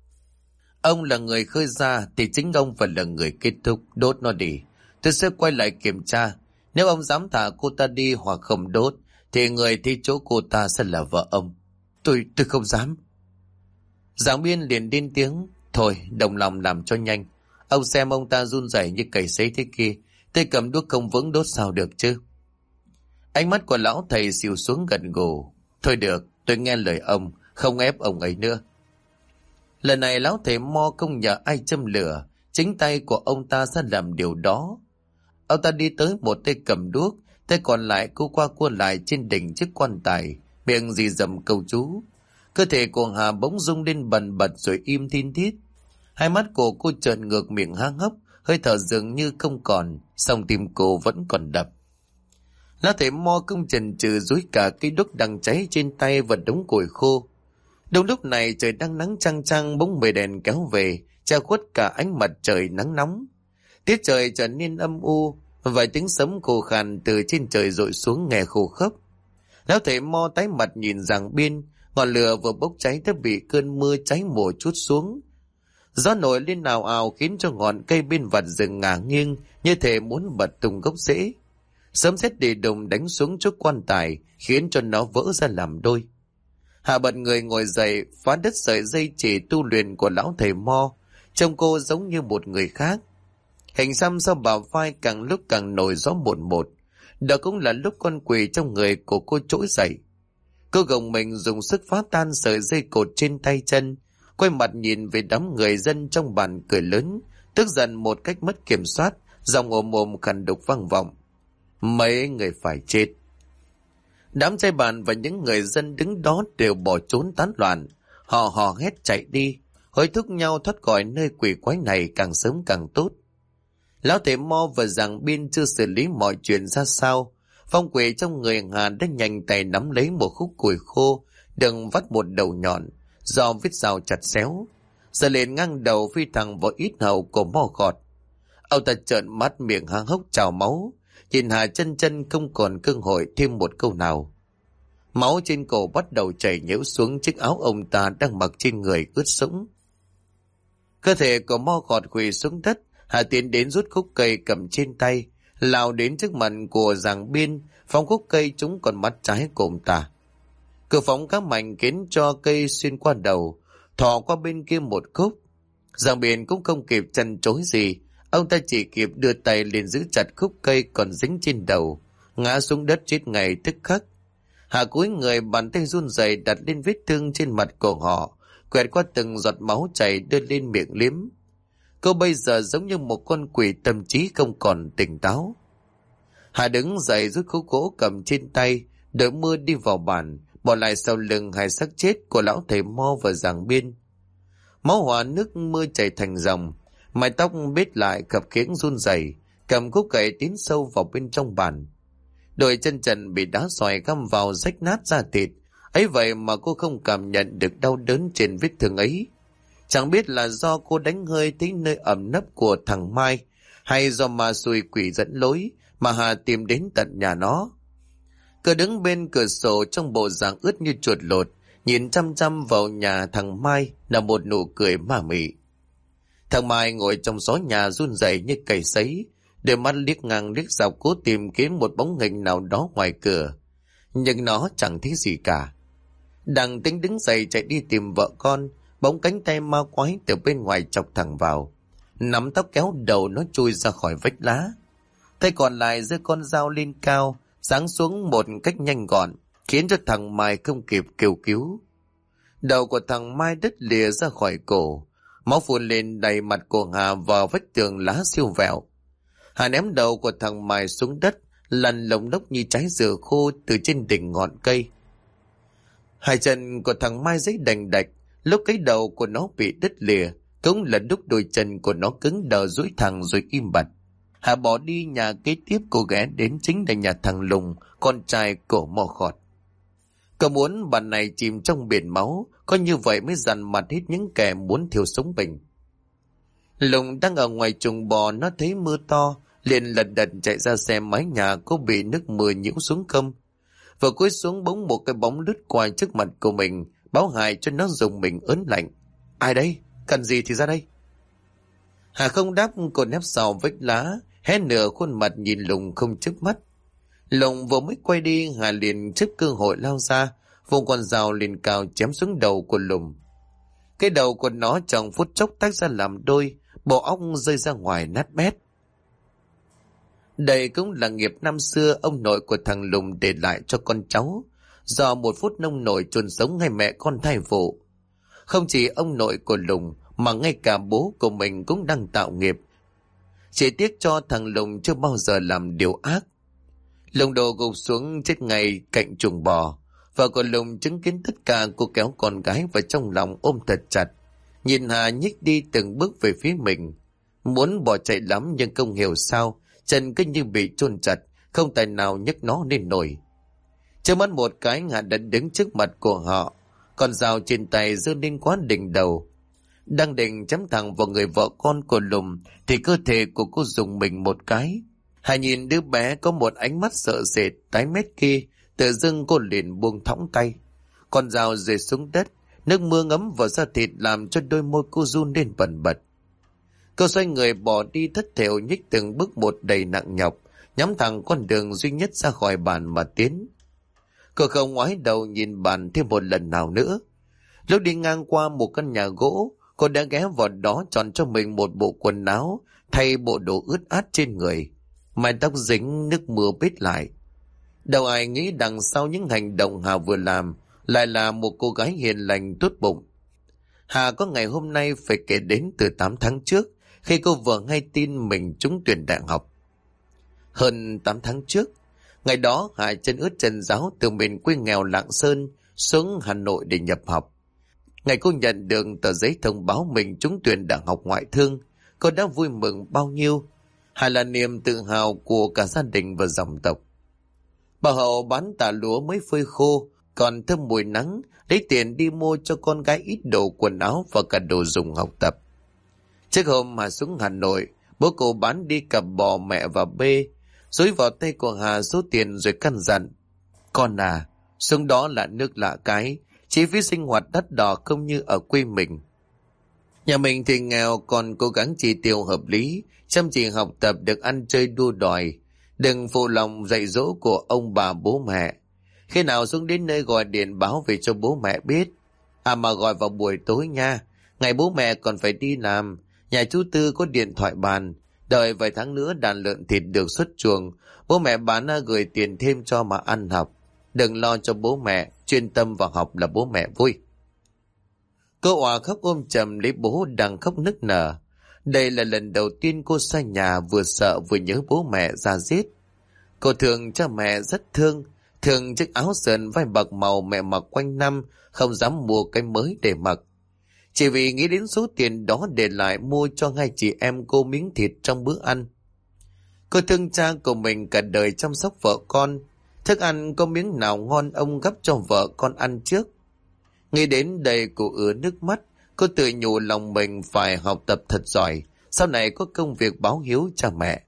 ông là người khơi ra thì chính ông phải là người kết thúc, đốt nó đi. Tôi sẽ quay lại kiểm tra. Nếu ông dám thả cô ta đi hoặc không đốt, thì người thi chỗ cô ta sẽ là vợ ông. Tôi không dám. Giang Biên liền điên tiếng: thôi đồng lòng làm cho nhanh. Ông xem ông ta run rẩy như cầy sấy thế kia, tay cầm đuốc không vững đốt sao được chứ? Ánh mắt của lão thầy xìu xuống gật gù: thôi được, tôi nghe lời ông, không ép ông ấy nữa. Lần này lão thầy Mo không nhờ ai châm lửa, chính tay của ông ta sẽ làm điều đó. Ông ta đi tới, một tay cầm đuốc, tay còn lại cô qua cua lại trên đỉnh chiếc quan tài, miệng rì rầm câu chú. Cơ thể của Hà bỗng rung lên bần bật rồi im thin thít. Hai mắt của cô trợn ngược, miệng há hốc, hơi thở dường như không còn, song tim cô vẫn còn đập. Lão thầy Mo không chần chừ dúi cả cây đuốc đang cháy trên tay vào đống củi khô. Đúng lúc này trời đang nắng chang chang, bóng mây đèn kéo về, che khuất cả ánh mặt trời nắng nóng. Tiết trời trở nên âm u, vài tiếng sấm khô khàn từ trên trời dội xuống nghe khô khốc. Lão thầy Mo tái mặt nhìn Giang Biên, ngọn lửa vừa bốc cháy đã bị cơn mưa cháy mùa trút xuống. Gió nổi lên ào ào khiến cho ngọn cây bên vặt rừng ngả nghiêng, như thể muốn bật tung gốc rễ. Sấm sét địa đùng đánh xuống chỗ quan tài, khiến cho nó vỡ ra làm đôi. Hà bật người ngồi dậy, phá đứt sợi dây chỉ tu luyện của lão thầy Mo. Trông cô giống như một người khác. Hình xăm sau bả vai càng lúc càng nổi gió một một. Đó cũng là lúc con quỷ trong người của cô trỗi dậy. Cô gồng mình dùng sức phá tan sợi dây cột trên tay chân, quay mặt nhìn về đám người dân trong bàn cười lớn, tức giận một cách mất kiểm soát, giọng ồm ồm khàn đục vang vọng. Mấy người phải chết. Đám trai bàn và những người dân đứng đó đều bỏ trốn tán loạn. Họ hò hét chạy đi, hối thúc nhau thoát khỏi nơi quỷ quái này càng sớm càng tốt. Lão Thể Mo và Giàng Biên chưa xử lý mọi chuyện ra sao. Phong quỷ trong người Hà đã nhanh tay nắm lấy một khúc củi khô, đừng vắt một đầu nhọn, do vết dao chặt xéo. Giờ lên ngang đầu phi thẳng vào ít hầu của Mo Khọt. Ông ta trợn mắt miệng há hốc trào máu, nhìn Hà chân chân không còn cơ hội thêm một câu nào. Máu trên cổ bắt đầu chảy nhễu xuống chiếc áo ông ta đang mặc trên người ướt sũng. Cơ thể của Mo Khọt quỳ xuống đất. Hà tiến đến rút khúc cây cầm trên tay, lao đến trước mặt của Giàng Biên, phóng khúc cây trúng còn mắt trái của ông ta. Cự phóng khá mạnh khiến cho cây xuyên qua đầu, thò qua bên kia một khúc. Giàng Biên cũng không kịp chăn chối gì, ông ta chỉ kịp đưa tay lên giữ chặt khúc cây còn dính trên đầu, ngã xuống đất chết ngay tức khắc. Hà cúi người, bàn tay run rẩy đặt lên vết thương trên mặt của họ, quẹt qua từng giọt máu chảy đưa lên miệng liếm. Cô bây giờ giống như một con quỷ tâm trí không còn tỉnh táo. Hà đứng dậy rút khúc gỗ cầm trên tay, đợi mưa đi vào bàn, bỏ lại sau lưng hai xác chết của lão thầy Mo và Giàng Biên. Máu hòa nước mưa chảy thành dòng, mái tóc bết lại khập khiễng run rẩy, cầm khúc gậy tiến sâu vào bên trong bàn. Đôi chân trần bị đá xoài găm vào rách nát da thịt, ấy vậy mà cô không cảm nhận được đau đớn trên vết thương ấy. Chẳng biết là do cô đánh hơi tới nơi ẩm nấp của thằng Mai, hay do ma xui quỷ dẫn lối mà Hà tìm đến tận nhà nó. Cứ đứng bên cửa sổ trong bộ dạng ướt như chuột lột, nhìn chăm chăm vào nhà thằng Mai là một nụ cười ma mị. Thằng Mai ngồi trong gió nhà run rẩy như cầy sấy, đôi mắt liếc ngang liếc dọc cố tìm kiếm một bóng hình nào đó ngoài cửa, nhưng nó chẳng thấy gì cả. Đang tính đứng dậy chạy đi tìm vợ con, bỗng cánh tay ma quái từ bên ngoài chọc thẳng vào, nắm tóc kéo đầu nó chui ra khỏi vách lá. Tay còn lại giơ con dao lên cao, giáng xuống một cách nhanh gọn, khiến cho thằng Mai không kịp kêu cứu. Đầu của thằng Mai đứt lìa ra khỏi cổ, máu phun lên đầy mặt của Hà vào vách tường lá siêu vẹo. Hà ném đầu của thằng Mai xuống đất, lăn lông lốc như trái dừa khô từ trên đỉnh ngọn cây. Hai chân của thằng Mai giấy đành đạch, lúc cái đầu của nó bị đứt lìa, cũng là lúc đôi chân của nó cứng đờ duỗi thẳng rồi im bặt. Hà bỏ đi nhà kế tiếp, cô ghé đến chính là nhà thằng Lùng, con trai của Mo Khọt. Cậu muốn bà này chìm trong biển máu, có như vậy mới dằn mặt hết những kẻ muốn thiêu sống mình. Lùng đang ở ngoài chuồng bò, nó thấy mưa to, liền lật đật chạy ra xem mái nhà có bị nước mưa nhiễu xuống không. Vừa cúi xuống bỗng một cái bóng lướt qua trước mặt của mình, báo hại cho nó dùng mình ớn lạnh. Ai đây? Cần gì thì ra đây. Hà không đáp, cô nép sau vách lá, hé nửa khuôn mặt nhìn Lùng không chớp mắt. Lùng vừa mới quay đi, Hà liền trước cơ hội lao ra, vùng con dao lên cao chém xuống đầu của Lùng. Cái đầu của nó trong phút chốc tách ra làm đôi, bộ óc rơi ra ngoài nát bét. Đây cũng là nghiệp năm xưa ông nội của thằng Lùng để lại cho con cháu, do một phút nông nổi chôn sống hai mẹ con thai phụ. Không chỉ ông nội của Lùng mà ngay cả bố của mình cũng đang tạo nghiệp. Chỉ tiếc cho thằng Lùng chưa bao giờ làm điều ác. Lùng đồ gục xuống chết ngay cạnh chuồng bò. Vợ của Lùng chứng kiến tất cả, cô kéo con gái vào trong lòng ôm thật chặt, nhìn Hà nhích đi từng bước về phía mình. Muốn bỏ chạy lắm nhưng không hiểu sao chân cứ như bị chôn chặt, không tài nào nhấc nó lên nổi. Chưa mất một cái, Hà đã đứng trước mặt của họ, con dao trên tay giơ lên quá đỉnh đầu. Đang định chém thẳng vào người vợ con của Lùng thì cơ thể của cô rùng mình một cái. Hà nhìn đứa bé có một ánh mắt sợ sệt tái mét kia, tự dưng cô liền buông thõng tay. Con dao rơi xuống đất, nước mưa ngấm vào da thịt làm cho đôi môi cô run lên bần bật. Cô xoay người bỏ đi thất thểu, nhích từng bước một đầy nặng nhọc, nhắm thẳng con đường duy nhất ra khỏi bàn mà tiến. Cô không ngoái đầu nhìn bàn thêm một lần nào nữa. Lúc đi ngang qua một căn nhà gỗ, cô đã ghé vào đó chọn cho mình một bộ quần áo, thay bộ đồ ướt át trên người. Mái tóc dính nước mưa bết lại. Đâu ai nghĩ đằng sau những hành động Hà vừa làm lại là một cô gái hiền lành tốt bụng. Hà có ngày hôm nay phải kể đến từ 8 tháng trước, khi cô vừa nghe tin mình trúng tuyển đại học. Hơn 8 tháng trước, ngày đó Hà chân ướt chân ráo từ miền quê nghèo Lạng Sơn xuống Hà Nội để nhập học. Ngày cô nhận được tờ giấy thông báo mình trúng tuyển đại học ngoại thương, cô đã vui mừng bao nhiêu. Hà là niềm tự hào của cả gia đình và dòng tộc. Bà Hậu bán tà lúa mới phơi khô, còn thơm mùi nắng, lấy tiền đi mua cho con gái ít đồ quần áo và cả đồ dùng học tập. Trước hôm Hà xuống Hà Nội, bố cô bán đi cặp bò mẹ và bê, dối vào tay của Hà số tiền rồi căn dặn: con à, xuống đó là nước lạ cái, chi phí sinh hoạt đắt đỏ không như ở quê mình. Nhà mình thì nghèo, còn cố gắng chi tiêu hợp lý, chăm chỉ học tập, được ăn chơi đua đòi, đừng phụ lòng dạy dỗ của ông bà bố mẹ. Khi nào xuống đến nơi gọi điện báo về cho bố mẹ biết. Mà gọi vào buổi tối nha, ngày bố mẹ còn phải đi làm. Nhà chú Tư có điện thoại bàn, đợi vài tháng nữa đàn lợn thịt được xuất chuồng, bố mẹ bán gửi tiền thêm cho mà ăn học. Đừng lo cho bố mẹ, chuyên tâm vào học là bố mẹ vui. Cô òa khóc ôm chầm lấy bố đang khóc nức nở. Đây là lần đầu tiên cô xa nhà, vừa sợ vừa nhớ bố mẹ ra giết. Cô thương cha mẹ rất thương, thường chiếc áo sờn vai bạc màu mẹ mặc quanh năm, không dám mua cái mới để mặc. Chỉ vì nghĩ đến số tiền đó để lại mua cho hai chị em cô miếng thịt trong bữa ăn. Cô thương cha của mình cả đời chăm sóc vợ con. Thức ăn có miếng nào ngon ông gắp cho vợ con ăn trước. Nghĩ đến đây cô ứa nước mắt. Cô tự nhủ lòng mình phải học tập thật giỏi, sau này có công việc báo hiếu cha mẹ.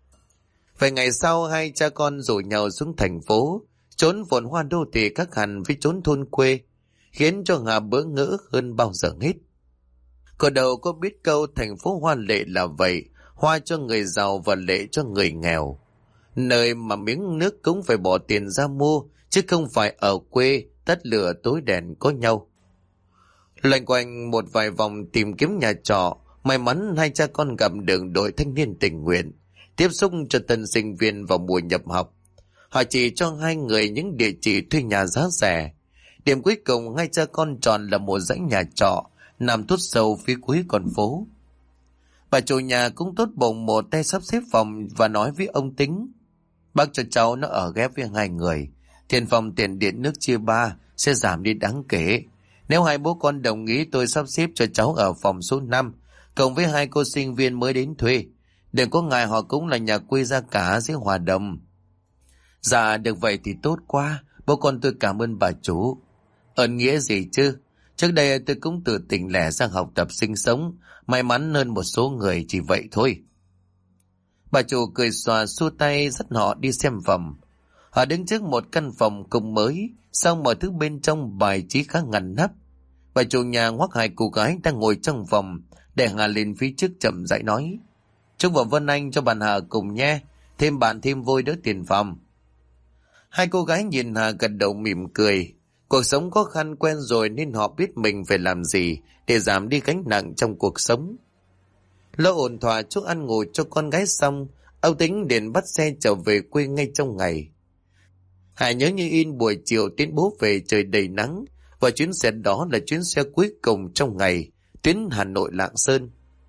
Vài ngày sau, hai cha con rủ nhau xuống thành phố, trốn phồn hoa đô thị khác hẳn với trốn thôn quê, khiến cho Hà bỡ ngỡ hơn bao giờ hết. Cô đầu có biết câu thành phố hoa lệ là vậy, hoa cho người giàu và lệ cho người nghèo. Nơi mà miếng nước cũng phải bỏ tiền ra mua, chứ không phải ở quê tắt lửa tối đèn có nhau. Loanh quanh một vài vòng tìm kiếm nhà trọ, may mắn hai cha con gặp được đội thanh niên tình nguyện, tiếp xúc cho tân sinh viên vào mùa nhập học. Họ chỉ cho hai người những địa chỉ thuê nhà giá rẻ. Điểm cuối cùng hai cha con chọn là một dãy nhà trọ nằm tuốt sâu phía cuối con phố. Bà chủ nhà cũng tốt bụng một tay sắp xếp phòng và nói với ông Tính: bác cho cháu nó ở ghép với hai người, tiền phòng tiền điện nước chia ba sẽ giảm đi đáng kể. Nếu hai bố con đồng ý, tôi sắp xếp cho cháu ở phòng số 5 cộng với hai cô sinh viên mới đến thuê. Đừng có ngại, họ cũng là nhà quê ra cả dưới Hòa Đồng. Dạ được vậy thì tốt quá, bố con tôi cảm ơn bà chủ. Ơn nghĩa gì chứ, trước đây tôi cũng tự tỉnh lẻ sang học tập sinh sống, may mắn hơn một số người, chỉ vậy thôi. Bà chủ cười xòa xua tay dắt họ đi xem phòng. Họ đứng trước một căn phòng công mới, sau mọi thứ bên trong bài trí khá ngăn nắp. Bà chủ nhà ngoắc hai cô gái đang ngồi trong phòng để Hà lên phía trước chậm rãi nói: Trúc và Vân Anh cho bạn Hà cùng nhé, thêm bạn thêm vôi đỡ tiền phòng. Hai cô gái nhìn Hà gật đầu mỉm cười. Cuộc sống khó khăn quen rồi nên họ biết mình phải làm gì để giảm đi gánh nặng trong cuộc sống. Lo ổn thỏa chỗ ăn ngủ cho con gái xong, ông Tính liền bắt xe trở về quê ngay trong ngày. Hà nhớ như in buổi chiều tiến bố về trời đầy nắng, và chuyến xe đó là chuyến xe cuối cùng trong ngày, tuyến Hà Nội Lạng Sơn.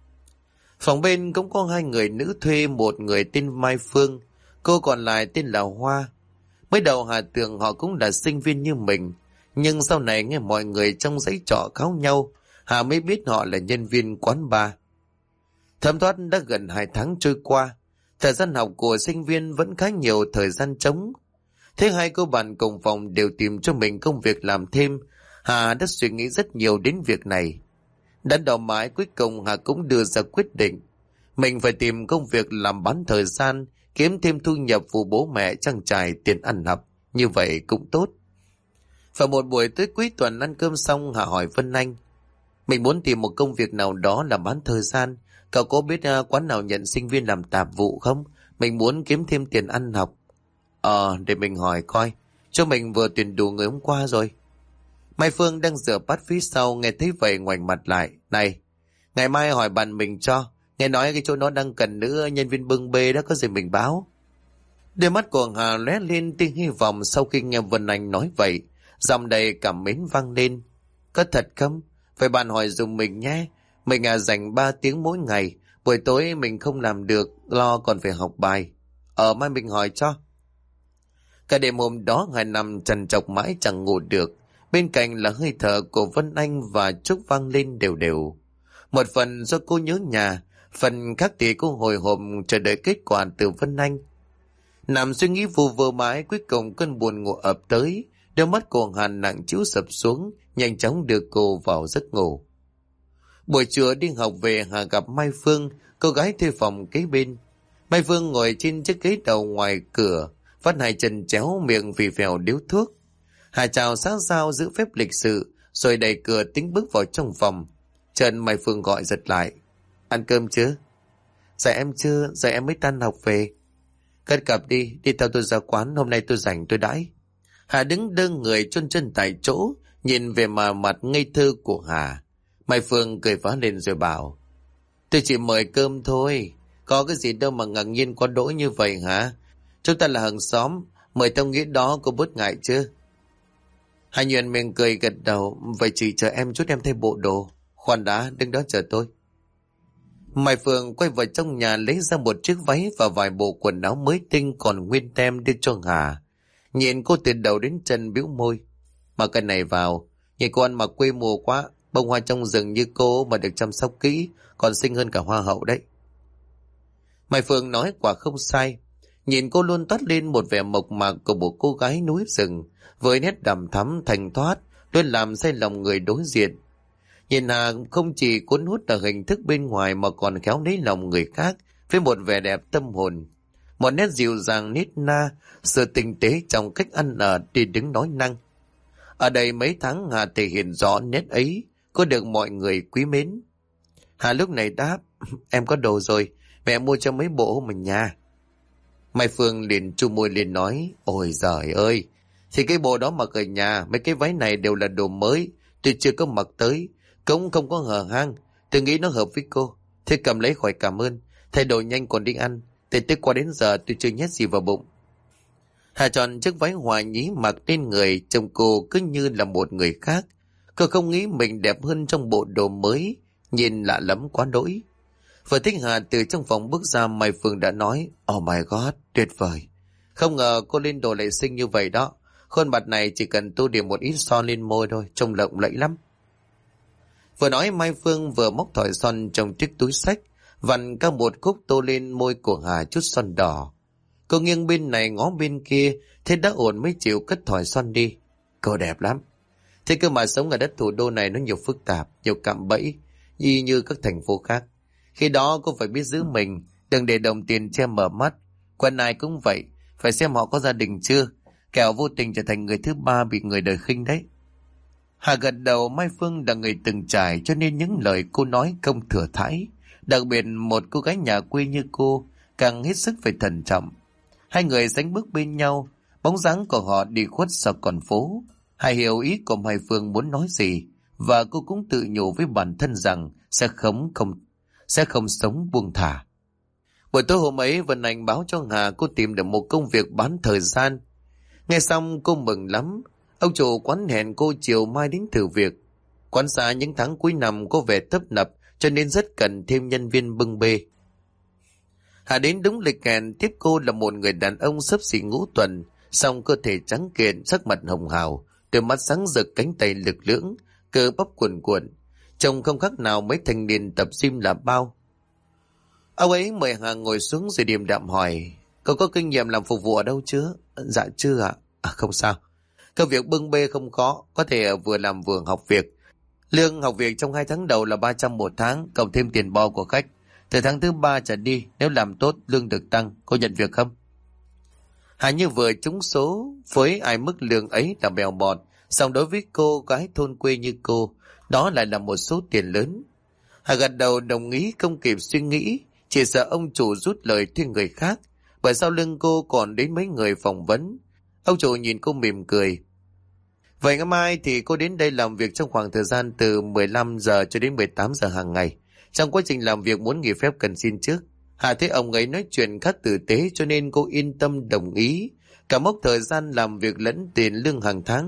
Phòng bên cũng có hai người nữ thuê, một người tên Mai Phương, cô còn lại tên là Hoa. Mới đầu Hà tưởng họ cũng là sinh viên như mình, nhưng sau này nghe mọi người trong dãy trọ kháo nhau, Hà mới biết họ là nhân viên quán bar. Thấm thoát đã gần 2 tháng trôi qua, thời gian học của sinh viên vẫn khá nhiều thời gian trống. Thế hai cô bạn cùng phòng đều tìm cho mình công việc làm thêm, Hà đã suy nghĩ rất nhiều đến việc này. Đắn đo mãi, cuối cùng Hà cũng đưa ra quyết định mình phải tìm công việc làm bán thời gian, kiếm thêm thu nhập phụ bố mẹ trang trải tiền ăn học, như vậy cũng tốt. Vào một buổi tối cuối tuần ăn cơm xong, Hà hỏi Vân Anh: mình muốn tìm một công việc nào đó làm bán thời gian, cậu có biết quán nào nhận sinh viên làm tạp vụ không? Mình muốn kiếm thêm tiền ăn học. Để mình hỏi coi, cho mình vừa tuyển đủ người hôm qua rồi. Mai Phương đang rửa bát phía sau nghe thấy vậy ngoảnh mặt lại: này, ngày mai hỏi bạn mình cho, nghe nói cái chỗ đó đang cần nữ nhân viên bưng bê đó, có gì mình báo. Đôi mắt của Hà lóe lên tia hy vọng sau khi nghe Vân Anh nói vậy. Giọng đầy cảm mến vang lên. Có thật không? Vậy bạn hỏi dùm mình nhé. Mình dành 3 tiếng mỗi ngày. Buổi tối mình không làm được, lo còn phải học bài. Mai mình hỏi cho. Cả đêm hôm đó Hải nằm trằn trọc mãi chẳng ngủ được. Bên cạnh là hơi thở của Vân Anh và Trúc vang lên đều đều. Một phần do cô nhớ nhà, phần khác thì cô hồi hộp chờ đợi kết quả từ Vân Anh. Nằm suy nghĩ vu vơ mãi, cuối cùng cơn buồn ngủ ập tới, đôi mắt cô Hàn nặng trĩu sập xuống, nhanh chóng đưa cô vào giấc ngủ. Buổi trưa đi học về, Hà gặp Mai Phương, cô gái thuê phòng kế bên. Mai Phương ngồi trên chiếc ghế đầu ngoài cửa, vắt hai chân chéo, miệng phì phèo điếu thuốc. Hà chào xã giao giữ phép lịch sự, rồi đẩy cửa tính bước vào trong phòng. Trần Mai Phương gọi giật lại. Ăn cơm chưa? Dạ em chưa, giờ em mới tan học về. Cất cặp đi, đi theo tôi ra quán, hôm nay tôi rảnh tôi đãi. Hà đứng đơ người chôn chân tại chỗ, nhìn về mặt ngây thơ của Hà. Mai Phương cười phá lên rồi bảo. Tôi chỉ mời cơm thôi, có cái gì đâu mà ngạc nhiên quá đỗi như vậy hả? Chúng ta là hàng xóm, mời theo nghĩa đó cô bớt ngại chứ? Hà Nhuận mình cười gật đầu. Vậy chị chờ em chút, em thay bộ đồ. Khoan đã, đứng đó chờ tôi. Mai Phương quay vào trong nhà lấy ra một chiếc váy và vài bộ quần áo mới tinh còn nguyên tem đưa cho Hà. Nhìn cô từ đầu đến chân bĩu môi. Mà cái này vào, nhìn cô ăn mặc quê mùa quá, bông hoa trong rừng như cô mà được chăm sóc kỹ, còn xinh hơn cả hoa hậu đấy. Mai Phương nói quả không sai. Nhìn cô luôn toát lên một vẻ mộc mạc của một cô gái núi rừng, với nét đằm thắm thanh thoát, luôn làm say lòng người đối diện. Nhìn Hà không chỉ cuốn hút ở hình thức bên ngoài mà còn khéo lấy lòng người khác với một vẻ đẹp tâm hồn, một nét dịu dàng nít na, sự tinh tế trong cách ăn ở đi đứng nói năng. Ở đây mấy tháng Hà thể hiện rõ nét ấy, có được mọi người quý mến. Hà lúc này đáp, em có đồ rồi, mẹ mua cho mấy bộ hôm ở nhà. Mai Phương liền chu môi liền nói, ôi giời ơi, thì cái bộ đó mặc ở nhà, mấy cái váy này đều là đồ mới, tôi chưa có mặc tới, cũng không có hở hang, tôi nghĩ nó hợp với cô. Thế cầm lấy khỏi cảm ơn, thay đồ nhanh còn đi ăn, từ tới qua đến giờ tôi chưa nhét gì vào bụng. Hà chọn chiếc váy hoa nhí mặc lên người, trông cô cứ như là một người khác. Cô không nghĩ mình đẹp hơn trong bộ đồ mới, nhìn lạ lắm quá đỗi. Vừa thích Hà từ trong phòng bước ra, Mai Phương đã nói, oh my god, tuyệt vời. Không ngờ cô lên đồ lại xinh như vậy đó. Khuôn mặt này chỉ cần tô điểm một ít son lên môi thôi, trông lộng lẫy lắm. Vừa nói Mai Phương vừa móc thỏi son trong chiếc túi xách, vặn cả một khúc tô lên môi của Hà chút son đỏ. Cô nghiêng bên này ngó bên kia, thế đã ổn mới chịu cất thỏi son đi. Cô đẹp lắm. Thế cơ mà sống ở đất thủ đô này nó nhiều phức tạp, nhiều cạm bẫy, y như các thành phố khác. Khi đó cô phải biết giữ mình, đừng để đồng tiền che mở mắt. Quen ai cũng vậy, phải xem họ có gia đình chưa, kẻo vô tình trở thành người thứ ba bị người đời khinh đấy. Hà gật đầu. Mai Phương là người từng trải, cho nên những lời cô nói không thừa thãi. Đặc biệt một cô gái nhà quê như cô càng hết sức phải thận trọng. Hai người sánh bước bên nhau, bóng dáng của họ đi khuất sau con phố. Hà hiểu ý của Mai Phương muốn nói gì, và cô cũng tự nhủ với bản thân rằng sẽ không sống buông thả. Buổi tối hôm ấy, Vân Anh báo cho Hà cô tìm được một công việc bán thời gian. Nghe xong cô mừng lắm. Ông chủ quán hẹn cô chiều mai đến thử việc. Quán xa những tháng cuối năm có vẻ tấp nập, cho nên rất cần thêm nhân viên bưng bê. Hà đến đúng lịch hẹn. Tiếp cô là một người đàn ông xấp xỉ ngũ tuần, song cơ thể trắng kiện, sắc mặt hồng hào, đôi mắt sáng rực, cánh tay lực lưỡng, cơ bắp cuồn cuộn, trông không khác nào mấy thanh niên tập gym là bao. Ông ấy mời Hà ngồi xuống rồi điềm đạm hỏi, cậu có kinh nghiệm làm phục vụ ở đâu chưa? Dạ chưa ạ. Không sao, công việc bưng bê không khó, có thể vừa làm vừa học việc. Lương học việc trong 2 tháng đầu là 300 một tháng, cộng thêm tiền bo của khách. Từ tháng thứ 3 trở đi, nếu làm tốt lương được tăng. Cô nhận việc không? Hà như vừa trúng số, với ai mức lương ấy là bèo bọt, song đối với cô gái thôn quê như cô, đó lại là một số tiền lớn. Hà gật đầu đồng ý, không kịp suy nghĩ, chỉ sợ ông chủ rút lời thuê người khác, bởi sau lưng cô còn đến mấy người phỏng vấn. Ông chủ nhìn cô mỉm cười. Vậy ngày mai thì cô đến đây làm việc trong khoảng thời gian từ 15 giờ cho đến 18 giờ hàng ngày. Trong quá trình làm việc muốn nghỉ phép cần xin trước. Hà thấy ông ấy nói chuyện khá tử tế, cho nên cô yên tâm đồng ý. Cả mốc thời gian làm việc lẫn tiền lương hàng tháng.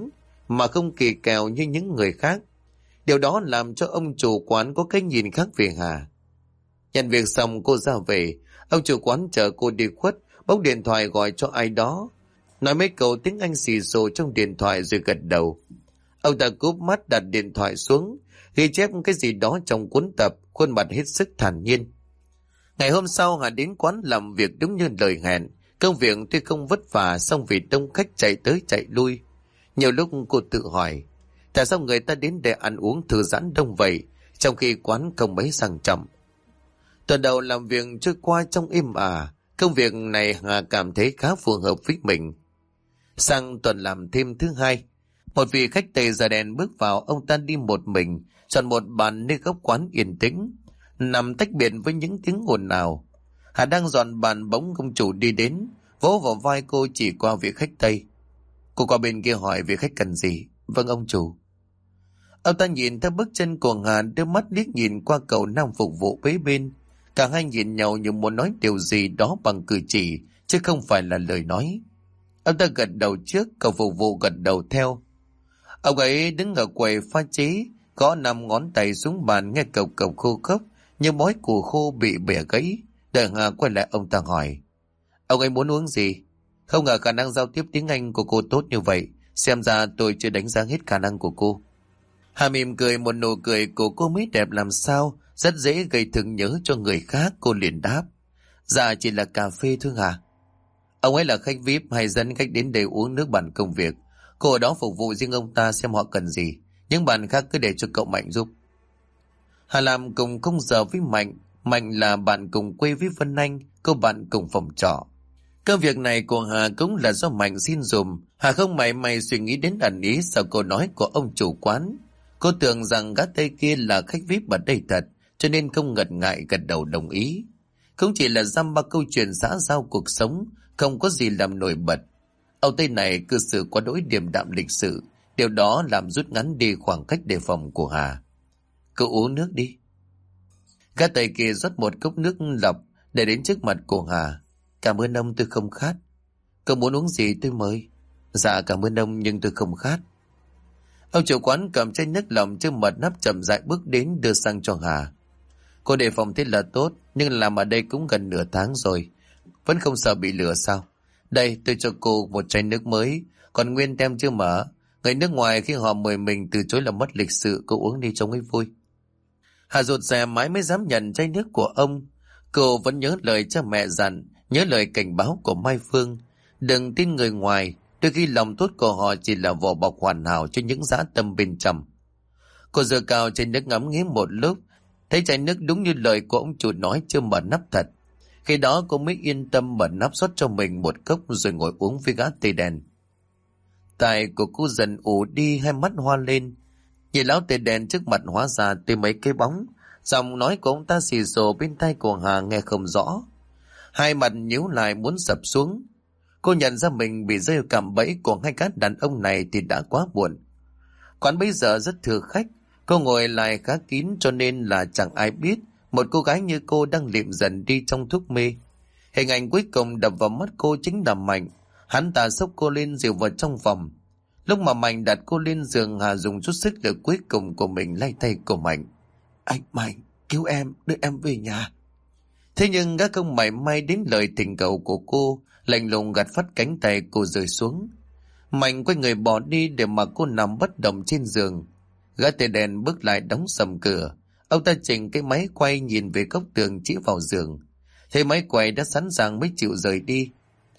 mà không kỳ kèo như những người khác. Điều đó làm cho ông chủ quán có cái nhìn khác về Hà. Nhận việc xong cô ra về, ông chủ quán chờ cô đi khuất, bốc điện thoại gọi cho ai đó. Nói mấy câu tiếng Anh xì xồ trong điện thoại rồi gật đầu. Ông ta cúp mắt đặt điện thoại xuống, ghi chép cái gì đó trong cuốn tập, khuôn mặt hết sức thản nhiên. Ngày hôm sau Hà đến quán làm việc đúng như lời hẹn. Công việc tuy không vất vả, song vì đông khách chạy tới chạy lui. Nhiều lúc cô tự hỏi, tại sao người ta đến để ăn uống thư giãn đông vậy, trong khi quán không mấy sang trọng. Tuần đầu làm việc trôi qua trong im công việc này Hà cảm thấy khá phù hợp với mình. Sang tuần làm thêm thứ hai, một vị khách Tây da đen bước vào, ông ta đi một mình, chọn một bàn nơi góc quán yên tĩnh, nằm tách biệt với những tiếng ồn ào. Hà đang dọn bàn bỗng ông chủ đi đến, vỗ vào vai cô chỉ qua vị khách Tây. Cô qua bên kia hỏi vị khách cần gì. Vâng ông chủ. Ông ta nhìn theo bước chân của Hà, đưa mắt liếc nhìn qua cậu nam phục vụ kế bên. Cả hai nhìn nhau như muốn nói điều gì đó bằng cử chỉ, chứ không phải là lời nói. Ông ta gật đầu trước, cậu phục vụ gật đầu theo. Ông ấy đứng ở quầy pha chế, gõ 5 ngón tay xuống bàn, nghe cộc cộc khô khốc như bói củ khô bị bẻ gãy. Đợi Hà quay lại, ông ta hỏi, ông ấy muốn uống gì? Không ngờ khả năng giao tiếp tiếng Anh của cô tốt như vậy, xem ra tôi chưa đánh giá hết khả năng của cô. Hà mỉm cười, một nụ cười của cô mới đẹp làm sao, rất dễ gây thương nhớ cho người khác. Cô liền đáp, dạ chỉ là cà phê thôi Hà. Ông ấy là khách VIP hay dẫn khách đến đây uống nước bàn công việc? Cô ở đó phục vụ riêng ông ta xem họ cần gì, những bàn khác cứ để cho cậu Mạnh giúp. Hà làm cùng không giờ với Mạnh. Mạnh là bạn cùng quê với Vân Anh, cô bạn cùng phòng trọ. Công việc này của Hà cũng là do Mạnh xin dùm. Hà không mảy may suy nghĩ đến ẩn ý sau câu nói của ông chủ quán. Cô tưởng rằng gã Tây kia là khách VIP ở đây thật, cho nên không ngần ngại gật đầu đồng ý. Không chỉ là dăm ba câu chuyện xã giao cuộc sống, không có gì làm nổi bật. Ông Tây này cư xử quá đỗi điềm đạm lịch sự, điều đó làm rút ngắn đi khoảng cách đề phòng của Hà. Cứ uống nước đi. Gã Tây kia rót một cốc nước lọc để đến trước mặt của Hà. Cảm ơn ông, tôi không khát. Cậu muốn uống gì tôi mời. Dạ cảm ơn ông nhưng tôi không khát. Ông chủ quán cầm chai nước lòng chưa mật nắp chậm rãi bước đến đưa sang cho Hà. Cô đề phòng thế là tốt, nhưng làm ở đây cũng gần nửa tháng rồi, vẫn không sợ bị lừa sao? Đây tôi cho cô một chai nước mới, còn nguyên tem chưa mở. Người nước ngoài khi họ mời mình từ chối là mất lịch sự, cô uống đi trông ấy vui. Hà rụt rè mãi mới dám nhận chai nước của ông. Cô vẫn nhớ lời cha mẹ dặn, nhớ lời cảnh báo của Mai Phương. Đừng tin người ngoài, đôi khi lòng tốt của họ chỉ là vỏ bọc hoàn hảo cho những dã tâm bên trong. Cô giơ cao chai nước ngắm nghía một lúc, thấy chai nước đúng như lời của ông chủ nói chưa mở nắp thật. Khi đó cô mới yên tâm mở nắp rót cho mình một cốc rồi ngồi uống với gã Tây đen. Tai của cô dần ù đi, hai mắt hoa lên. Nhìn lão Tây đen trước mặt hóa ra tới mấy cái bóng. Giọng nói của ông ta xì xồ bên tai của Hà nghe không rõ. Hai mặt nhíu lại muốn sập xuống. Cô nhận ra mình bị rơi cạm bẫy của hai gã đàn ông này thì đã quá muộn. Quán bây giờ rất thừa khách, cô ngồi lại khá kín cho nên là chẳng ai biết một cô gái như cô đang liệm dần đi trong thuốc mê. Hình ảnh cuối cùng đập vào mắt cô chính là Mạnh. Hắn ta xốc cô lên dìu vào trong phòng. Lúc mà Mạnh đặt cô lên giường, Hà dùng chút sức lực cuối cùng của mình lay tay của Mạnh. Anh Mạnh, cứu em, đưa em về nhà. Thế nhưng gã không mảy may đến lời thỉnh cầu của cô, lạnh lùng gạt phắt cánh tay cô rơi xuống. Mạnh quay người bỏ đi để mà cô nằm bất động trên giường. Gã Tây đen bước lại đóng sầm cửa. Ông ta chỉnh cái máy quay nhìn về góc tường chỉ vào giường. Thấy máy quay đã sẵn sàng mới chịu rời đi.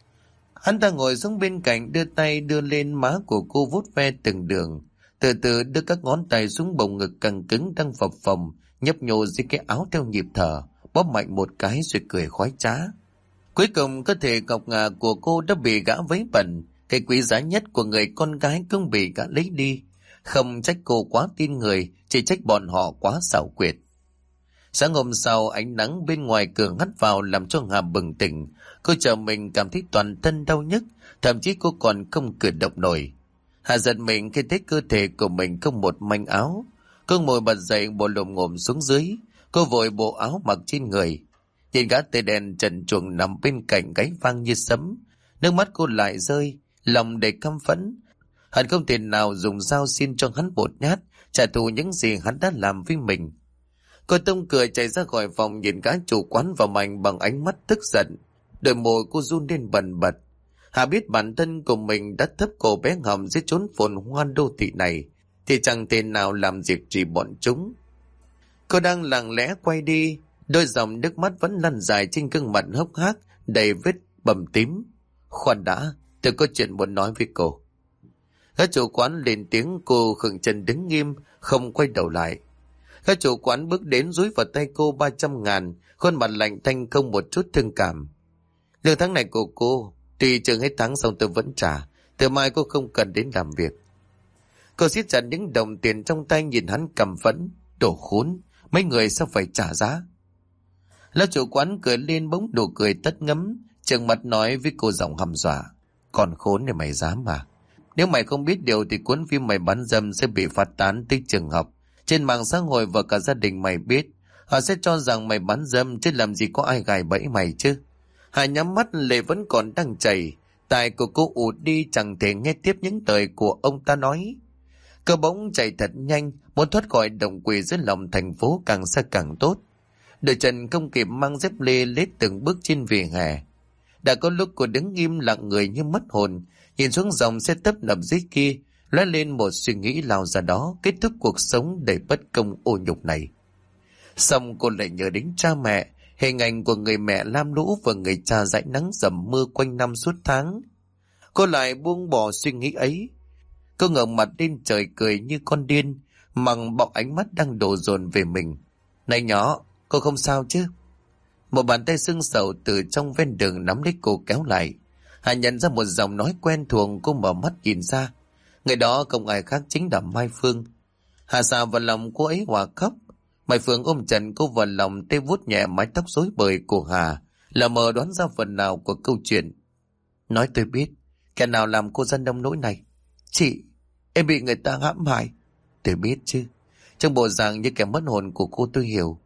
Hắn ta ngồi xuống bên cạnh, đưa tay đưa lên má của cô vuốt ve từng đường. Từ từ đưa các ngón tay xuống bồng ngực căng cứng đang phập phồng, nhấp nhô dưới cái áo theo nhịp thở, bóp mạnh một cái rồi cười khoái trá. Cuối cùng cơ thể ngọc ngà của cô đã bị gã vấy bẩn, cái quý giá nhất của người con gái cũng bị gã lấy đi. Không trách cô quá tin người, chỉ trách bọn họ quá xảo quyệt. Sáng hôm sau, ánh nắng bên ngoài cửa hắt vào làm cho Hà bừng tỉnh. Cô chờ mình cảm thấy toàn thân đau nhức, thậm chí cô còn không cử động nổi. Hà giật mình khi thấy cơ thể của mình không một manh áo. Cô ngồi bật dậy, bộ lồm ngồm xuống dưới. Cô vội bộ áo mặc trên người. Nhìn gã Tây đen trần truồng nằm bên cạnh gáy vang như sấm. Nước mắt cô lại rơi, lòng đầy căm phẫn. Hắn không thể nào dùng dao xin cho hắn một nhát, trả thù những gì hắn đã làm với mình. Cô tông cười chạy ra khỏi phòng, nhìn gã chủ quán vào Mạnh bằng ánh mắt tức giận. Đôi môi cô run lên bần bật. Hà biết bản thân của mình đã thấp cổ bé hòm dưới chốn phồn hoa đô thị này, thì chẳng thể nào làm dịp trị bọn chúng. Cô đang lặng lẽ quay đi, đôi dòng nước mắt vẫn lăn dài trên gương mặt hốc hác, đầy vết bầm tím. Khoan đã, tôi có chuyện muốn nói với cô. Các chủ quán lên tiếng, cô khựng chân đứng nghiêm, không quay đầu lại. Các chủ quán bước đến dúi vào tay cô 300.000, khuôn mặt lạnh tanh không một chút thương cảm. Lương tháng này của cô, tuy chưa hết tháng xong tôi vẫn trả, từ mai cô không cần đến làm việc. Cô siết chặt những đồng tiền trong tay, nhìn hắn căm phẫn. Đồ khốn, mấy người sao phải trả giá? Lão chủ quán cười lên, bỗng nụ cười tắt ngấm, trừng mặt nói với cô giọng hăm dọa. Còn khốn này mày dám à? Nếu mày không biết điều thì cuốn phim mày bán dâm sẽ bị phát tán tới trường học, trên mạng xã hội và cả gia đình mày biết. Họ sẽ cho rằng mày bán dâm, chứ làm gì có ai gài bẫy mày chứ. Hà nhắm mắt, lệ vẫn còn đang chảy. Tai của cô ụt đi, chẳng thể nghe tiếp những lời của ông ta nói. Cơ bỗng chạy thật nhanh, muốn thoát khỏi động quỷ dưới lòng thành phố càng xa càng tốt. Đôi chân không kịp mang dép lê lết từng bước trên vỉa hè. Đã có lúc cô đứng im lặng người như mất hồn, nhìn xuống dòng xe tấp nập dưới kia, lóe lên một suy nghĩ lao ra đó, kết thúc cuộc sống đầy bất công ô nhục này. Xong cô lại nhớ đến cha mẹ, hình ảnh của người mẹ lam lũ và người cha dãi nắng dầm mưa quanh năm suốt tháng. Cô lại buông bỏ suy nghĩ ấy. Cô ngẩng mặt lên trời cười như con điên, mằng bọc ánh mắt đang đổ dồn về mình. Này nhỏ, cô không sao chứ? Một bàn tay sưng sầu từ trong ven đường nắm lấy cô kéo lại. Hà nhận ra một giọng nói quen thuộc, cô mở mắt nhìn ra. Người đó không ai khác chính là Mai Phương. Hà xà vào lòng cô ấy hòa khóc. Mai Phương ôm chặt cô vào lòng, tay vuốt nhẹ mái tóc rối bời của Hà, là mờ đoán ra phần nào của câu chuyện. Nói tôi biết, kẻ nào làm cô dân đông nỗi này? Chị, em bị người ta hãm hại. Tôi biết chứ, trong bộ dạng như kẻ mất hồn của cô tôi hiểu.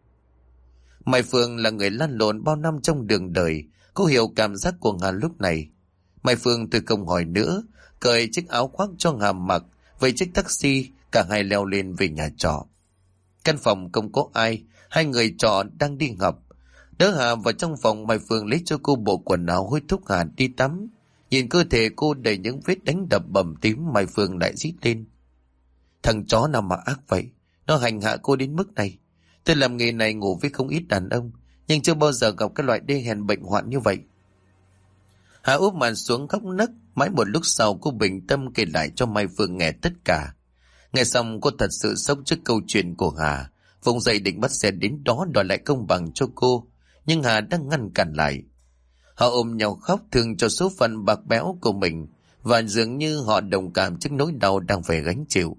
Mai Phương là người lăn lộn bao năm trong đường đời, cô hiểu cảm giác của Hà lúc này. Mai Phương tôi không hỏi nữa, cởi chiếc áo khoác cho Hà mặc, với chiếc taxi, cả hai leo lên về nhà trọ. Căn phòng không có ai, hai người trọ đang đi học. Đỡ Hà vào trong phòng, Mai Phương lấy cho cô bộ quần áo hối thúc Hà đi tắm. Nhìn cơ thể cô đầy những vết đánh đập bầm tím, Mai Phương lại rít lên. Thằng chó nào mà ác vậy, nó hành hạ cô đến mức này. Tôi làm nghề này ngủ với không ít đàn ông, nhưng chưa bao giờ gặp cái loại đê hèn bệnh hoạn như vậy. Hà úp mặt xuống khóc nấc, mãi một lúc sau cô bình tâm kể lại cho Mai Phương nghe tất cả. Nghe xong cô thật sự sốc trước câu chuyện của Hà, vùng dậy định bắt xe đến đó đòi lại công bằng cho cô, nhưng Hà đang ngăn cản lại. Họ ôm nhau khóc thương cho số phận bạc bẽo của mình, và dường như họ đồng cảm trước nỗi đau đang phải gánh chịu.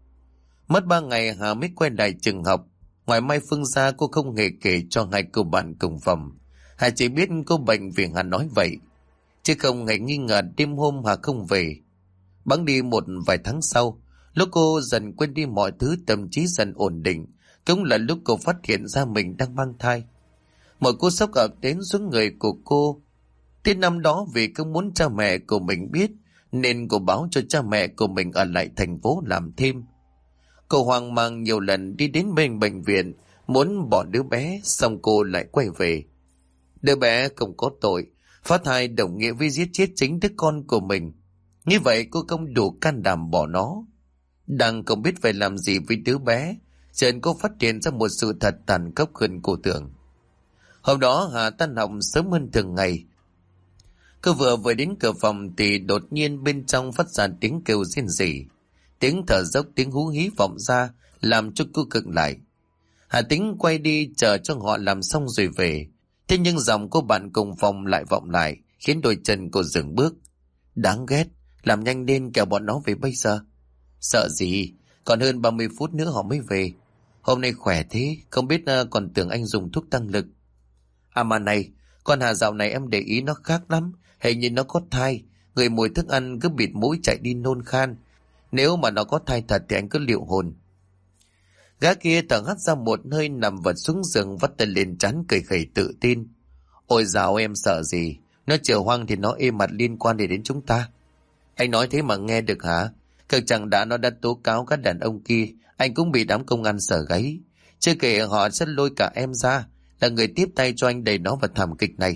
Mất 3 ngày Hà mới quay lại trường học. Ngoài Mai Phương ra, cô không hề kể cho hai cô bạn cùng phòng. Hà chỉ biết cô bệnh vì Hà nói vậy, chứ không hề nghi ngờ đêm hôm Hà không về. Bẵng đi một vài tháng sau, lúc cô dần quên đi mọi thứ, tâm trí dần ổn định, cũng là lúc cô phát hiện ra mình đang mang thai. Một cú sốc ập đến xuống người của cô. Tới năm đó vì không muốn cha mẹ của mình biết, nên cô báo cho cha mẹ của mình ở lại thành phố làm thêm. Cô hoang mang nhiều lần đi đến bên bệnh viện, muốn bỏ đứa bé, xong cô lại quay về. Đứa bé không có tội, phá thai đồng nghĩa với giết chết chính đứa con của mình. Như vậy cô không đủ can đảm bỏ nó. Đang không biết phải làm gì với đứa bé, chợt cô phát hiện ra một sự thật tàn khốc hơn cô tưởng. Hôm đó Hà tan học sớm hơn thường ngày. Cô vừa về đến cửa phòng thì đột nhiên bên trong phát ra tiếng kêu rên rỉ. Tiếng thở dốc, tiếng hú hí vọng ra, làm cho cô khựng lại. Hà tính quay đi chờ cho họ làm xong rồi về. Thế nhưng giọng cô bạn cùng phòng lại vọng lại, khiến đôi chân cô dừng bước. Đáng ghét, làm nhanh lên kẻo bọn nó về bây giờ. Sợ gì, còn hơn 30 phút nữa họ mới về. Hôm nay khỏe thế, không biết còn tưởng anh dùng thuốc tăng lực. À mà này, con Hà dạo này em để ý nó khác lắm, hình như nó có thai. Người mùi thức ăn cứ bịt mũi chạy đi nôn khan. Nếu mà nó có thai thật thì anh cứ liệu hồn. Gã kia thở hắt ra một hơi, nằm vật xuống giường, vắt tay lên trán cười khẩy tự tin. Ôi dạo em sợ gì, nó chở hoang thì nó êm mặt liên quan đến chúng ta. Anh nói thế mà nghe được hả? Cực chẳng đã nó đã tố cáo các đàn ông kia, anh cũng bị đám công an sờ gáy. Chưa kể họ sẽ lôi cả em ra, là người tiếp tay cho anh đẩy nó vào thảm kịch này.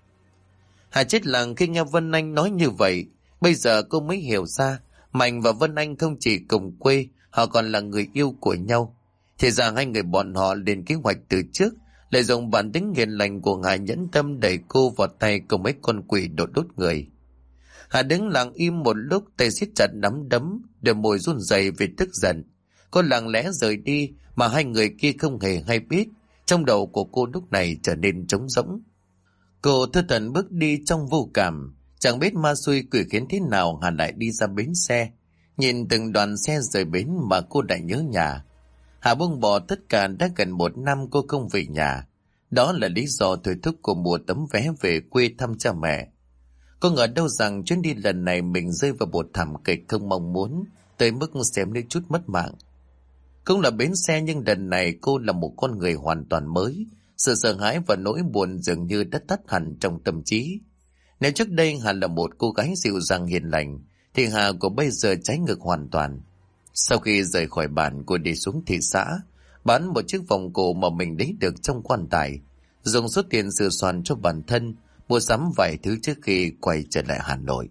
Hà chết lặng khi nghe Vân Anh nói như vậy. Bây giờ cô mới hiểu ra, Mạnh và Vân Anh không chỉ cùng quê, họ còn là người yêu của nhau. Thì ra hai người bọn họ lên kế hoạch từ trước, lại dùng bản tính hiền lành của Hà nhẫn tâm đẩy cô vào tay của mấy con quỷ đốt người. Hà đứng lặng im một lúc, tay siết chặt nắm đấm, đôi môi run rẩy vì tức giận. Cô lặng lẽ rời đi mà hai người kia không hề hay biết. Trong đầu của cô lúc này trở nên trống rỗng. Cô thơ thẩn bước đi trong vô cảm, chẳng biết ma xui quỷ khiến thế nào Hà lại đi ra bến xe. Nhìn từng đoàn xe rời bến mà cô lại nhớ nhà. Hà buông bỏ tất cả, đã gần 1 năm cô không về nhà. Đó là lý do thôi thúc cô mua tấm vé về quê thăm cha mẹ. Cô ngờ đâu rằng chuyến đi lần này mình rơi vào một thảm kịch không mong muốn, tới mức xém đến chút mất mạng. Cũng là bến xe nhưng lần này cô là một con người hoàn toàn mới. Sự sợ hãi và nỗi buồn dường như đã tắt hẳn trong tâm trí. Nếu trước đây Hà là một cô gái dịu dàng hiền lành, thì Hà của bây giờ trái ngược hoàn toàn. Sau khi rời khỏi bản, cô đi xuống thị xã, bán một chiếc vòng cổ mà mình lấy được trong quan tài, dùng số tiền sửa soạn cho bản thân, mua sắm vài thứ trước khi quay trở lại Hà Nội.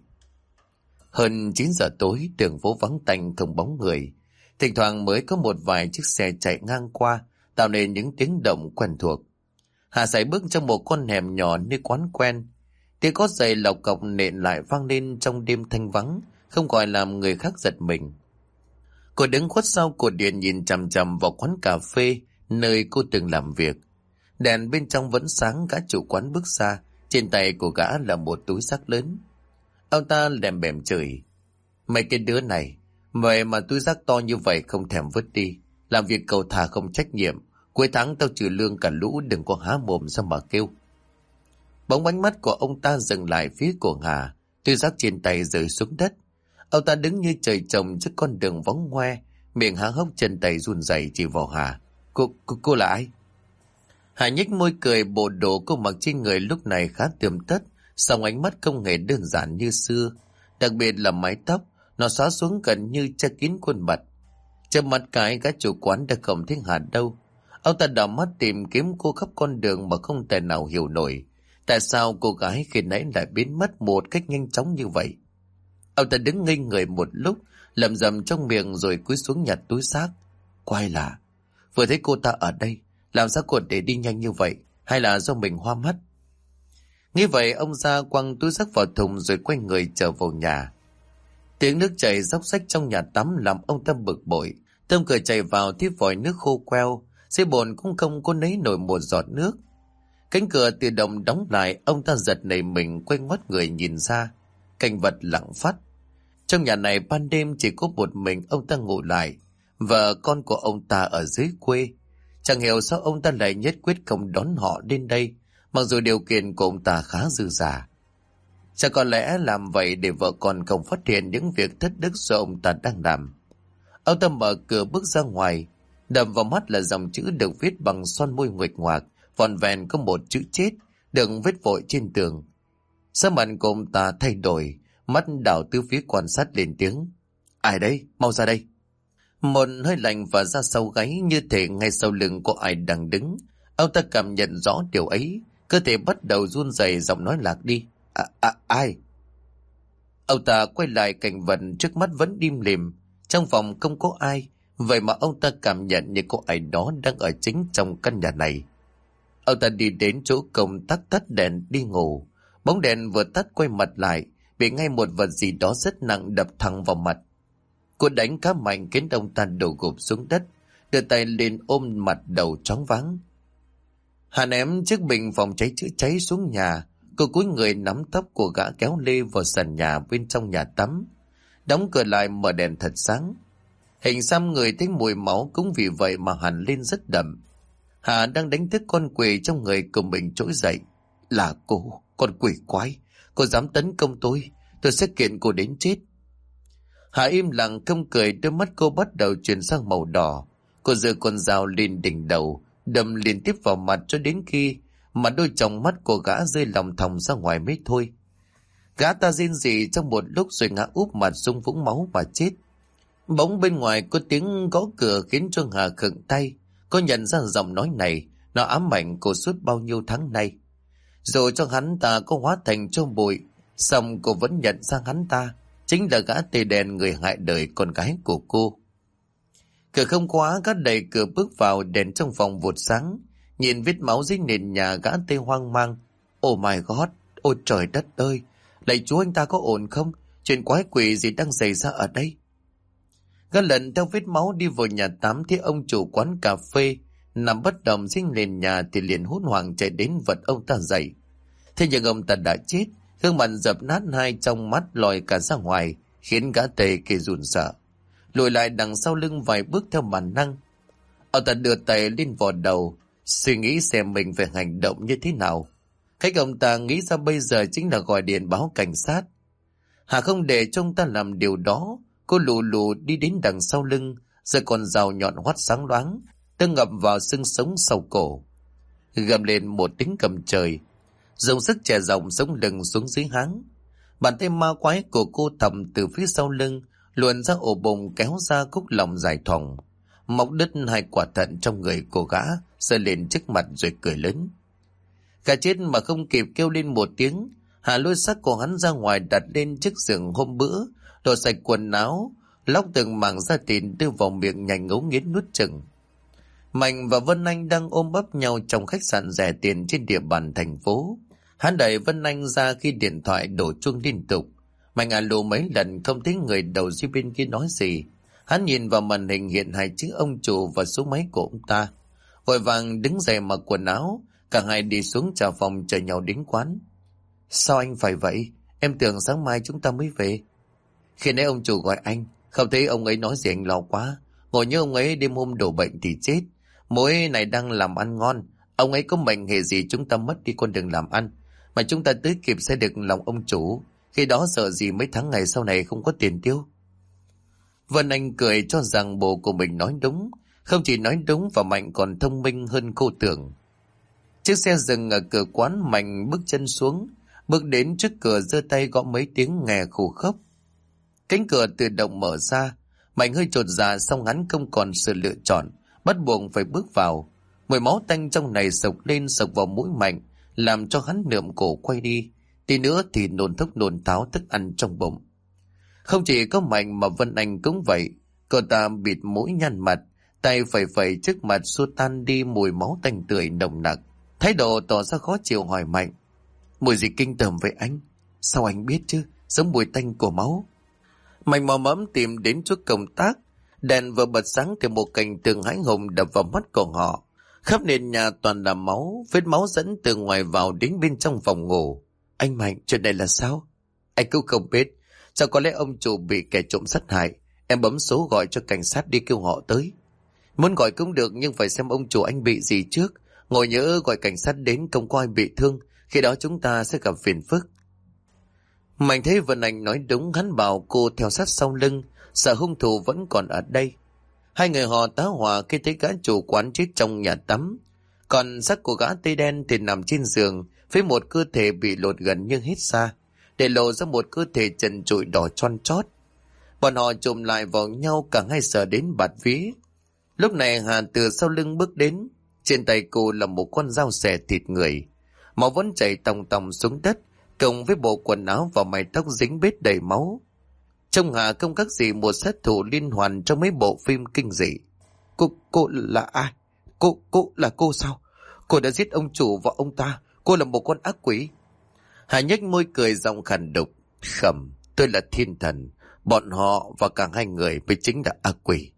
Hơn 9 giờ tối, đường phố vắng tanh không bóng người. Thỉnh thoảng mới có một vài chiếc xe chạy ngang qua, tạo nên những tiếng động quen thuộc. Hà sải bước trong một con hẻm nhỏ nơi quán quen. Tiếng gót giày lộc cọc nện lại vang lên trong đêm thanh vắng, không gọi làm người khác giật mình. Cô đứng khuất sau cột điện nhìn chằm chằm vào quán cà phê nơi cô từng làm việc. Đèn bên trong vẫn sáng, gã chủ quán bước ra, trên tay của gã là một túi xách lớn. Ông ta lèm bèm chửi: "Mấy cái đứa này, vậy mà túi rác to như vậy không thèm vứt đi, làm việc cầu thả không trách nhiệm, cuối tháng tao trừ lương cả lũ, đừng có há mồm ra mà kêu." Bóng ánh mắt của ông ta dừng lại phía của Hà, túi rác trên tay rơi xuống đất. Ông ta đứng như trời trồng trước con đường vắng hoe, miệng há hốc, chân tay run rẩy chỉ vào Hà. Cô là ai?" Hà nhếch môi cười, bộ đồ cô mặc trên người lúc này khá tươm tất, song ánh mắt không hề đơn giản như xưa, đặc biệt là mái tóc, nó xõa xuống gần như che kín khuôn mặt. Chớp mắt cái, gã chủ quán đã không thấy Hà đâu. Ông ta đảo mắt tìm kiếm cô khắp con đường mà không thể nào hiểu nổi tại sao cô gái khi nãy lại biến mất một cách nhanh chóng như vậy. Ông ta đứng ngây người một lúc, lẩm bẩm trong miệng rồi cúi xuống nhặt túi xác. Quái lạ, vừa thấy cô ta ở đây, làm sao cô để đi nhanh như vậy, hay là do mình hoa mắt? Nghĩ vậy, ông ra quăng túi xác vào thùng rồi quay người trở vào nhà. Tiếng nước chảy róc rách trong nhà tắm làm ông ta bực bội. Tâm cười chạy vào thì vòi nước khô queo, dưới bồn cũng không có lấy nổi một giọt nước. Cánh cửa tự động đóng lại, ông ta giật nảy mình, quay ngoắt người nhìn ra. Cảnh vật lặng phát. Trong nhà này ban đêm chỉ có một mình ông ta ngủ lại, vợ con của ông ta ở dưới quê. Chẳng hiểu sao ông ta lại nhất quyết không đón họ đến đây, mặc dù điều kiện của ông ta khá dư dả. Chắc có lẽ làm vậy để vợ con không phát hiện những việc thất đức do ông ta đang làm. Ông ta mở cửa bước ra ngoài, đập vào mắt là dòng chữ được viết bằng son môi nguệch ngoạc, vòn vẹn có một chữ chết đừng vết vội trên tường. Sắc mặt của ông ta thay đổi, mắt đảo tứ phía quan sát, lên tiếng: "Ai đấy, mau ra đây." Một hơi lạnh và ra sau gáy, như thể ngay sau lưng có ai đang đứng. Ông ta cảm nhận rõ điều ấy, cơ thể bắt đầu run rẩy, giọng nói lạc đi: Ai?" Ông ta quay lại, cảnh vật trước mắt vẫn im lìm, trong phòng không có ai, vậy mà ông ta cảm nhận như có ai đó đang ở chính trong căn nhà này. Ông ta đi đến chỗ công tắc tắt đèn đi ngủ. Bóng đèn vừa tắt, quay mặt lại, bị ngay một vật gì đó rất nặng đập thẳng vào mặt. Cô đánh khá mạnh khiến ông ta đổ gục xuống đất, đưa tay lên ôm mặt, đầu choáng váng. Hà ném chiếc bình phòng cháy chữa cháy xuống nhà. Cô cúi người nắm tóc của gã, kéo lê vào sàn nhà bên trong nhà tắm, đóng cửa lại, mở đèn thật sáng. Hình xăm người thấy mùi máu cũng vì vậy mà hẳn lên rất đậm. Hà đang đánh thức con quỷ trong người của mình trỗi dậy. "Là cô, con quỷ quái, cô dám tấn công tôi sẽ kiện cô đến chết." Hà im lặng không cười, đôi mắt cô bắt đầu chuyển sang màu đỏ. Cô giơ con dao lên đỉnh đầu, đâm liên tiếp vào mặt cho đến khi mà đôi tròng mắt của gã rơi lòng thòng ra ngoài mới thôi. Gã ta rên rỉ trong một lúc rồi ngã úp mặt xuống vũng máu và chết. Bỗng bên ngoài có tiếng gõ cửa khiến cho Hà khựng tay. Cô nhận ra giọng nói này, nó ám ảnh cô suốt bao nhiêu tháng nay. Dù cho hắn ta có hóa thành tro bụi, song cô vẫn nhận ra hắn ta chính là gã tê đen người hại đời con gái của cô. Cửa không khóa, gã đẩy cửa bước vào, đèn trong phòng vụt sáng. Nhìn vết máu dưới nền nhà, gã tê hoang mang. Oh my god, ôi trời đất ơi, lạy Chúa, anh ta có ổn không? Chuyện quái quỷ gì đang xảy ra ở đây? Gã lần theo vết máu đi vào nhà tắm, thấy ông chủ quán cà phê nằm bất động dưới nền nhà thì liền hốt hoảng chạy đến vật ông ta dậy. Thế nhưng ông ta đã chết, gương mặt dập nát, hai trong mắt lòi cả ra ngoài, khiến gã tê kia run sợ, lùi lại đằng sau lưng vài bước theo bản năng. Ông ta đưa tay lên vò đầu, suy nghĩ xem mình phải hành động như thế nào. Cách ông ta nghĩ ra bây giờ chính là gọi điện báo cảnh sát. Hà không để cho ông ta làm điều đó. Cô lù lù đi đến đằng sau lưng, giơ con dao nhọn hoắt sáng loáng, đâm ngập vào xương sống sau cổ. Gầm lên một tiếng cầm trời, dùng sức chè rộng sống lưng xuống dưới háng. Bàn tay ma quái của cô thầm từ phía sau lưng luồn ra ổ bụng, kéo ra cúc lòng dài thòng, móc đứt hai quả thận trong người cô gã, giơ lên trước mặt rồi cười lớn. Gã chết mà không kịp kêu lên một tiếng, Hà lôi xác của hắn ra ngoài, đặt lên chiếc giường hôm bữa, đổ sạch quần áo, lóc từng mảng da thịt đưa vào miệng nhai ngấu nghiến nuốt chừng. Mạnh và Vân Anh đang ôm bắp nhau trong khách sạn rẻ tiền trên địa bàn thành phố. Hắn đẩy Vân Anh ra khi điện thoại đổ chuông liên tục. Mạnh alo mấy lần không thấy người đầu dây bên kia nói gì. Hắn nhìn vào màn hình hiện hai chữ ông chủ và số máy của ông ta, vội vàng đứng dậy mặc quần áo. Cả hai đi xuống trà phòng chờ nhau đến quán. Sao anh phải vậy? Em tưởng sáng mai chúng ta mới về. Khi nãy ông chủ gọi anh, không thấy ông ấy nói gì anh lo quá. Ngồi nhớ ông ấy đêm hôm đổ bệnh thì chết. Mối này đang làm ăn ngon, ông ấy có mệnh hệ gì chúng ta mất đi con đường làm ăn, mà chúng ta tới kịp sẽ được lòng ông chủ. Khi đó sợ gì mấy tháng ngày sau này không có tiền tiêu. Vân Anh cười cho rằng bồ của mình nói đúng. Không chỉ nói đúng và Mạnh còn thông minh hơn cô tưởng. Chiếc xe dừng ở cửa quán, Mạnh bước chân xuống, bước đến trước cửa giơ tay gõ mấy tiếng nghe khủ khốc. Cánh cửa tự động mở ra. Mạnh hơi chột dạ, song hắn không còn sự lựa chọn, bắt buộc phải bước vào. Mùi máu tanh trong này sộc lên sộc vào mũi Mạnh, làm cho hắn nượm cổ quay đi. Tí nữa thì nôn thốc nôn tháo thức ăn trong bụng. Không chỉ có Mạnh mà Vân Anh cũng vậy. Cô ta bịt mũi nhăn mặt, tay phẩy phẩy trước mặt xua tan đi mùi máu tanh tưởi nồng nặc, thái độ tỏ ra khó chịu hỏi Mạnh: Mùi gì kinh tởm vậy anh? Sao anh biết chứ? Giống mùi tanh của máu. Mạnh mò mẫm tìm đến chỗ công tác. Đèn vừa bật sáng thì một cảnh tượng hãi hùng đập vào mắt của họ. Khắp nền nhà toàn là máu, vết máu dẫn từ ngoài vào đến bên trong phòng ngủ. Anh Mạnh, chuyện này là sao? Anh cũng không biết. Sao có lẽ ông chủ bị kẻ trộm sát hại. Em bấm số gọi cho cảnh sát đi kêu họ tới. Muốn gọi cũng được, nhưng phải xem ông chủ anh bị gì trước. Ngồi nhỡ gọi cảnh sát đến không có ai bị thương, khi đó chúng ta sẽ gặp phiền phức. Mạnh thấy Vân Anh nói đúng, hắn bảo cô theo sát sau lưng, sợ hung thủ vẫn còn ở đây. Hai người họ tá hỏa khi thấy gã chủ quán chết trong nhà tắm, còn xác của gã tây đen thì nằm trên giường với một cơ thể bị lột gần như hết da, để lộ ra một cơ thể trần trụi đỏ chon chót. Bọn họ chụm lại vào nhau, cả hai sợ đến bạt vía. Lúc này Hà từ sau lưng bước đến, trên tay cô là một con dao xẻ thịt người, máu vẫn chảy tòng tòng xuống đất, cộng với bộ quần áo và mái tóc dính bết đầy máu. Trông Hà không khác gì một sát thủ liên hoàn trong mấy bộ phim kinh dị. Cô là ai? Cô là cô sao? Cô đã giết ông chủ và ông ta. Cô là một con ác quỷ. Hà nhếch môi cười giọng khàn đục: Khẩm, tôi là thiên thần. Bọn họ và cả hai người mới chính là ác quỷ.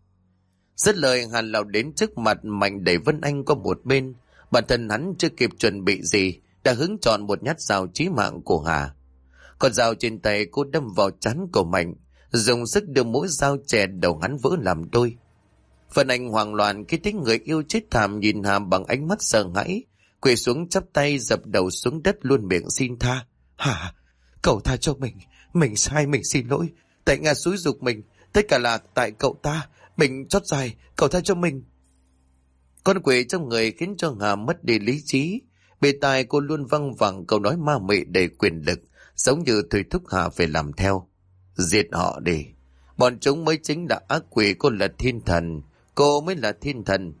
Dứt lời, Hà lao đến trước mặt Mạnh, đẩy Vân Anh qua một bên. Bản thân hắn chưa kịp chuẩn bị gì đã hứng chọn một nhát dao chí mạng của Hà. Con dao trên tay cô đâm vào trán của Mạnh, dùng sức đưa mũi dao chè đầu hắn vỡ làm đôi. Vân Anh hoảng loạn khi thấy người yêu chết thảm nhìn Hà bằng ánh mắt sợ hãi, quỳ xuống chắp tay dập đầu xuống đất luôn miệng xin tha. Hà, cậu tha cho mình sai, mình xin lỗi. Tại Nga xúi giục mình, tất cả là tại cậu ta, mình chót dài, cậu tha cho mình. Con quỷ trong người khiến cho Hà mất đi lý trí. Bề tai cô luôn văng vẳng câu nói ma mị đầy quyền lực, giống như thôi thúc Hà phải làm theo. Giết họ đi. Bọn chúng mới chính là ác quỷ, cô là thiên thần, cô mới là thiên thần.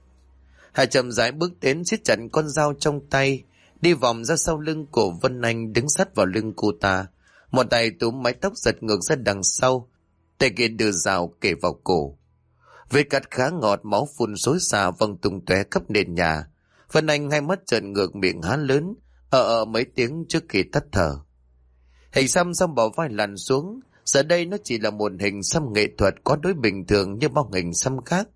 Hà chậm rãi bước đến siết chặt con dao trong tay, đi vòng ra sau lưng của Vân Anh đứng sát vào lưng cô ta. Một tay túm mái tóc giật ngược ra đằng sau, tay kia đưa dao kề vào cổ. Vết cắt khá ngọt, máu phun xối xả văng tung tóe khắp nền nhà. Vân Anh hai mắt trợn ngược, miệng há lớn, mấy tiếng trước khi tắt thở. Hình xăm xong bỏ vai lăn xuống, giờ đây nó chỉ là một hình xăm nghệ thuật có đối bình thường như bao hình xăm khác.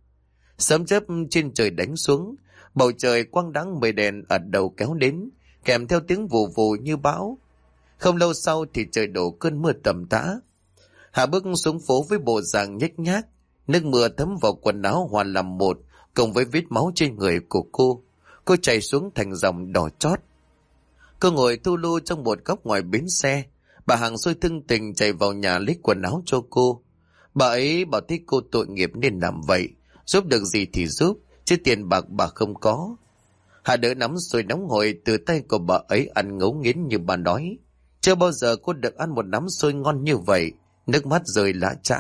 Sấm chớp trên trời đánh xuống, bầu trời quang đãng, mây đèn ở đầu kéo đến, kèm theo tiếng vù vù như bão. Không lâu sau thì trời đổ cơn mưa tầm tã. Hà bước xuống phố với bộ dạng nhếch nhác, nước mưa thấm vào quần áo hòa làm một, cùng với vết máu trên người của cô. Cô chảy xuống thành dòng đỏ chót. Cô ngồi thu lu trong một góc ngoài bến xe. Bà hàng xui thương tình chạy vào nhà lấy quần áo cho cô. Bà ấy bảo thích cô tội nghiệp nên làm vậy, giúp được gì thì giúp, chứ tiền bạc bà không có. Hà đỡ nắm xôi nóng hổi từ tay của bà ấy, ăn ngấu nghiến như bà nói. Chưa bao giờ cô được ăn một nắm xôi ngon như vậy, nước mắt rơi lã chã.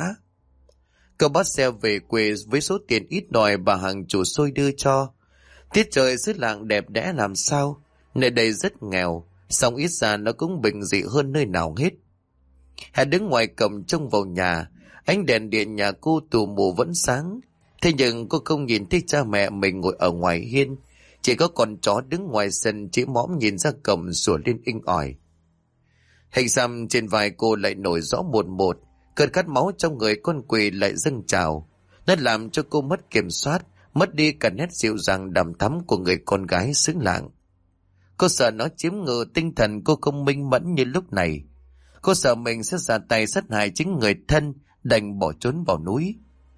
Cô bắt xe về quê với số tiền ít đòi bà hàng chủ xôi đưa cho. Tiết trời xứ lạng đẹp đẽ làm sao, nơi đây rất nghèo, song ít ra nó cũng bình dị hơn nơi nào hết. Hà đứng ngoài cổng trông vào nhà, ánh đèn điện nhà cô tù mù vẫn sáng. Thế nhưng cô không nhìn thấy cha mẹ mình ngồi ở ngoài hiên, chỉ có con chó đứng ngoài sân chỉ mõm nhìn ra cổng sủa lên inh ỏi. Hình xăm trên vai cô lại nổi rõ một một, cơn khát máu trong người con quỷ lại dâng trào. Nó làm cho cô mất kiểm soát, mất đi cả nét dịu dàng đằm thắm của người con gái xứ lạng. Cô sợ nó chiếm ngự tinh thần cô không minh mẫn như lúc này. Cô sợ mình sẽ ra tay sát hại chính người thân, đành bỏ trốn vào núi.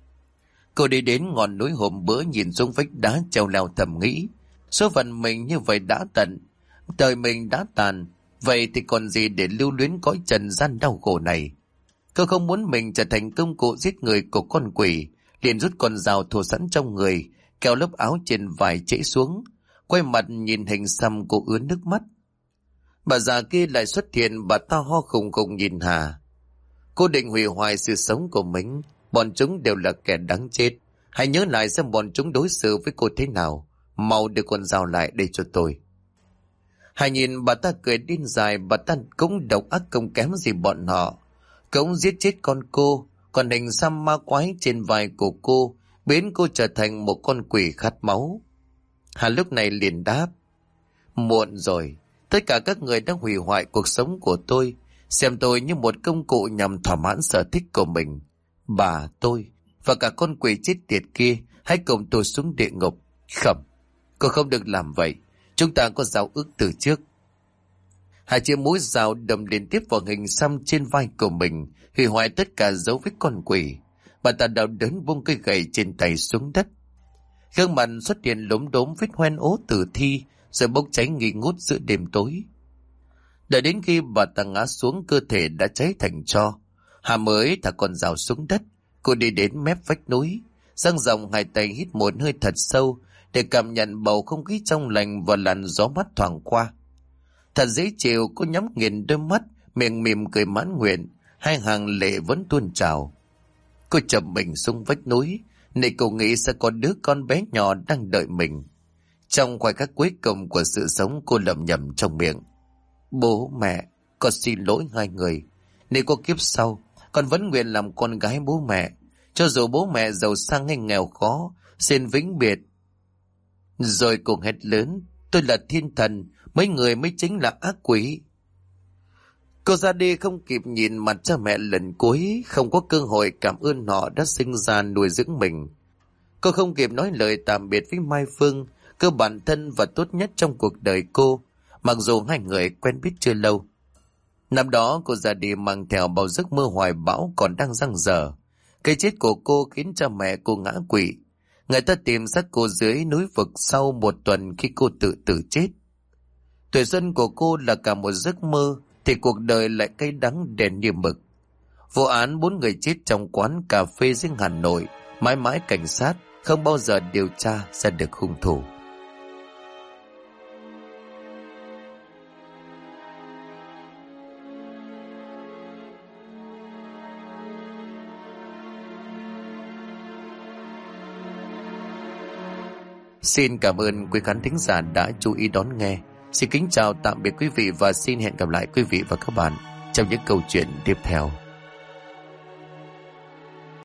Cô đi đến ngọn núi hôm bữa, nhìn xuống vách đá treo leo thầm nghĩ, số phận mình như vậy đã tận, đời mình đã tàn, vậy thì còn gì để lưu luyến cõi trần gian đau khổ này. Cô không muốn mình trở thành công cụ giết người của con quỷ, liền rút con dao thô sẵn trong người, kéo lớp áo trên vai chảy xuống, quay mặt nhìn hình xăm, cô ứa nước mắt. Bà già kia lại xuất hiện, bà ta ho khùng khùng nhìn Hà. Cô định hủy hoại sự sống của mình, bọn chúng đều là kẻ đáng chết. Hãy nhớ lại xem bọn chúng đối xử với cô thế nào, mau đưa con dao lại đây cho tôi. Hà nhìn bà ta cười điên dài, bà ta cũng độc ác không kém gì bọn họ. Cũng giết chết con cô, còn hình xăm ma quái trên vai của cô biến cô trở thành một con quỷ khát máu. Hà lúc này liền đáp: muộn rồi, tất cả các người đã hủy hoại cuộc sống của tôi, xem tôi như một công cụ nhằm thỏa mãn sở thích của mình. Bà, tôi và cả con quỷ chết tiệt kia hãy cùng tôi xuống địa ngục. Không, cô không được làm vậy, chúng ta có giao ước từ trước. Hà chia mũi dao đâm liên tiếp vào hình xăm trên vai của mình, hủy hoại tất cả dấu vết con quỷ. Bà ta đau đớn buông cây gậy trên tay xuống đất. Gương mặt xuất hiện lốm đốm vết hoen ố tử thi, rồi bốc cháy nghi ngút giữa đêm tối. Đợi đến khi bà ta ngã xuống, cơ thể đã cháy thành tro. Hà mới thả con dao xuống đất. Cô đi đến mép vách núi, dang rộng hai tay hít một hơi thật sâu để cảm nhận bầu không khí trong lành và làn gió mát thoảng qua. Thật dễ chịu, cô nhắm nghiền đôi mắt, miệng mỉm cười mãn nguyện, hai hàng lệ vẫn tuôn trào. Cô chậm mình xuống vách núi, nơi cô nghĩ sẽ có đứa con bé nhỏ đang đợi mình. Trong khoảnh khắc cuối cùng của sự sống, cô lẩm nhẩm trong miệng: bố mẹ, con xin lỗi hai người. Nếu có kiếp sau, con vẫn nguyện làm con gái bố mẹ, cho dù bố mẹ giàu sang hay nghèo khó, xin vĩnh biệt. Rồi cùng hét lớn: tôi là thiên thần, mấy người mới chính là ác quỷ. Cô ra đi không kịp nhìn mặt cha mẹ lần cuối, không có cơ hội cảm ơn họ đã sinh ra nuôi dưỡng mình. Cô không kịp nói lời tạm biệt với Mai Phương, cơ bản thân và tốt nhất trong cuộc đời cô, mặc dù hai người quen biết chưa lâu. Năm đó cô ra đi mang theo bao giấc mơ hoài bão còn đang dang dở. Cái chết của cô khiến cha mẹ cô ngã quỵ. Người ta tìm xác cô dưới núi vực sau một tuần khi cô tự tử chết. Tuổi xuân của cô là cả một giấc mơ, thì cuộc đời lại cay đắng đen như mực. Vụ án 4 người chết trong quán cà phê dưới Hà Nội, mãi mãi cảnh sát không bao giờ điều tra ra được hung thủ. Xin cảm ơn quý khán thính giả đã chú ý đón nghe. Xin kính chào tạm biệt quý vị và xin hẹn gặp lại quý vị và các bạn trong những câu chuyện tiếp theo.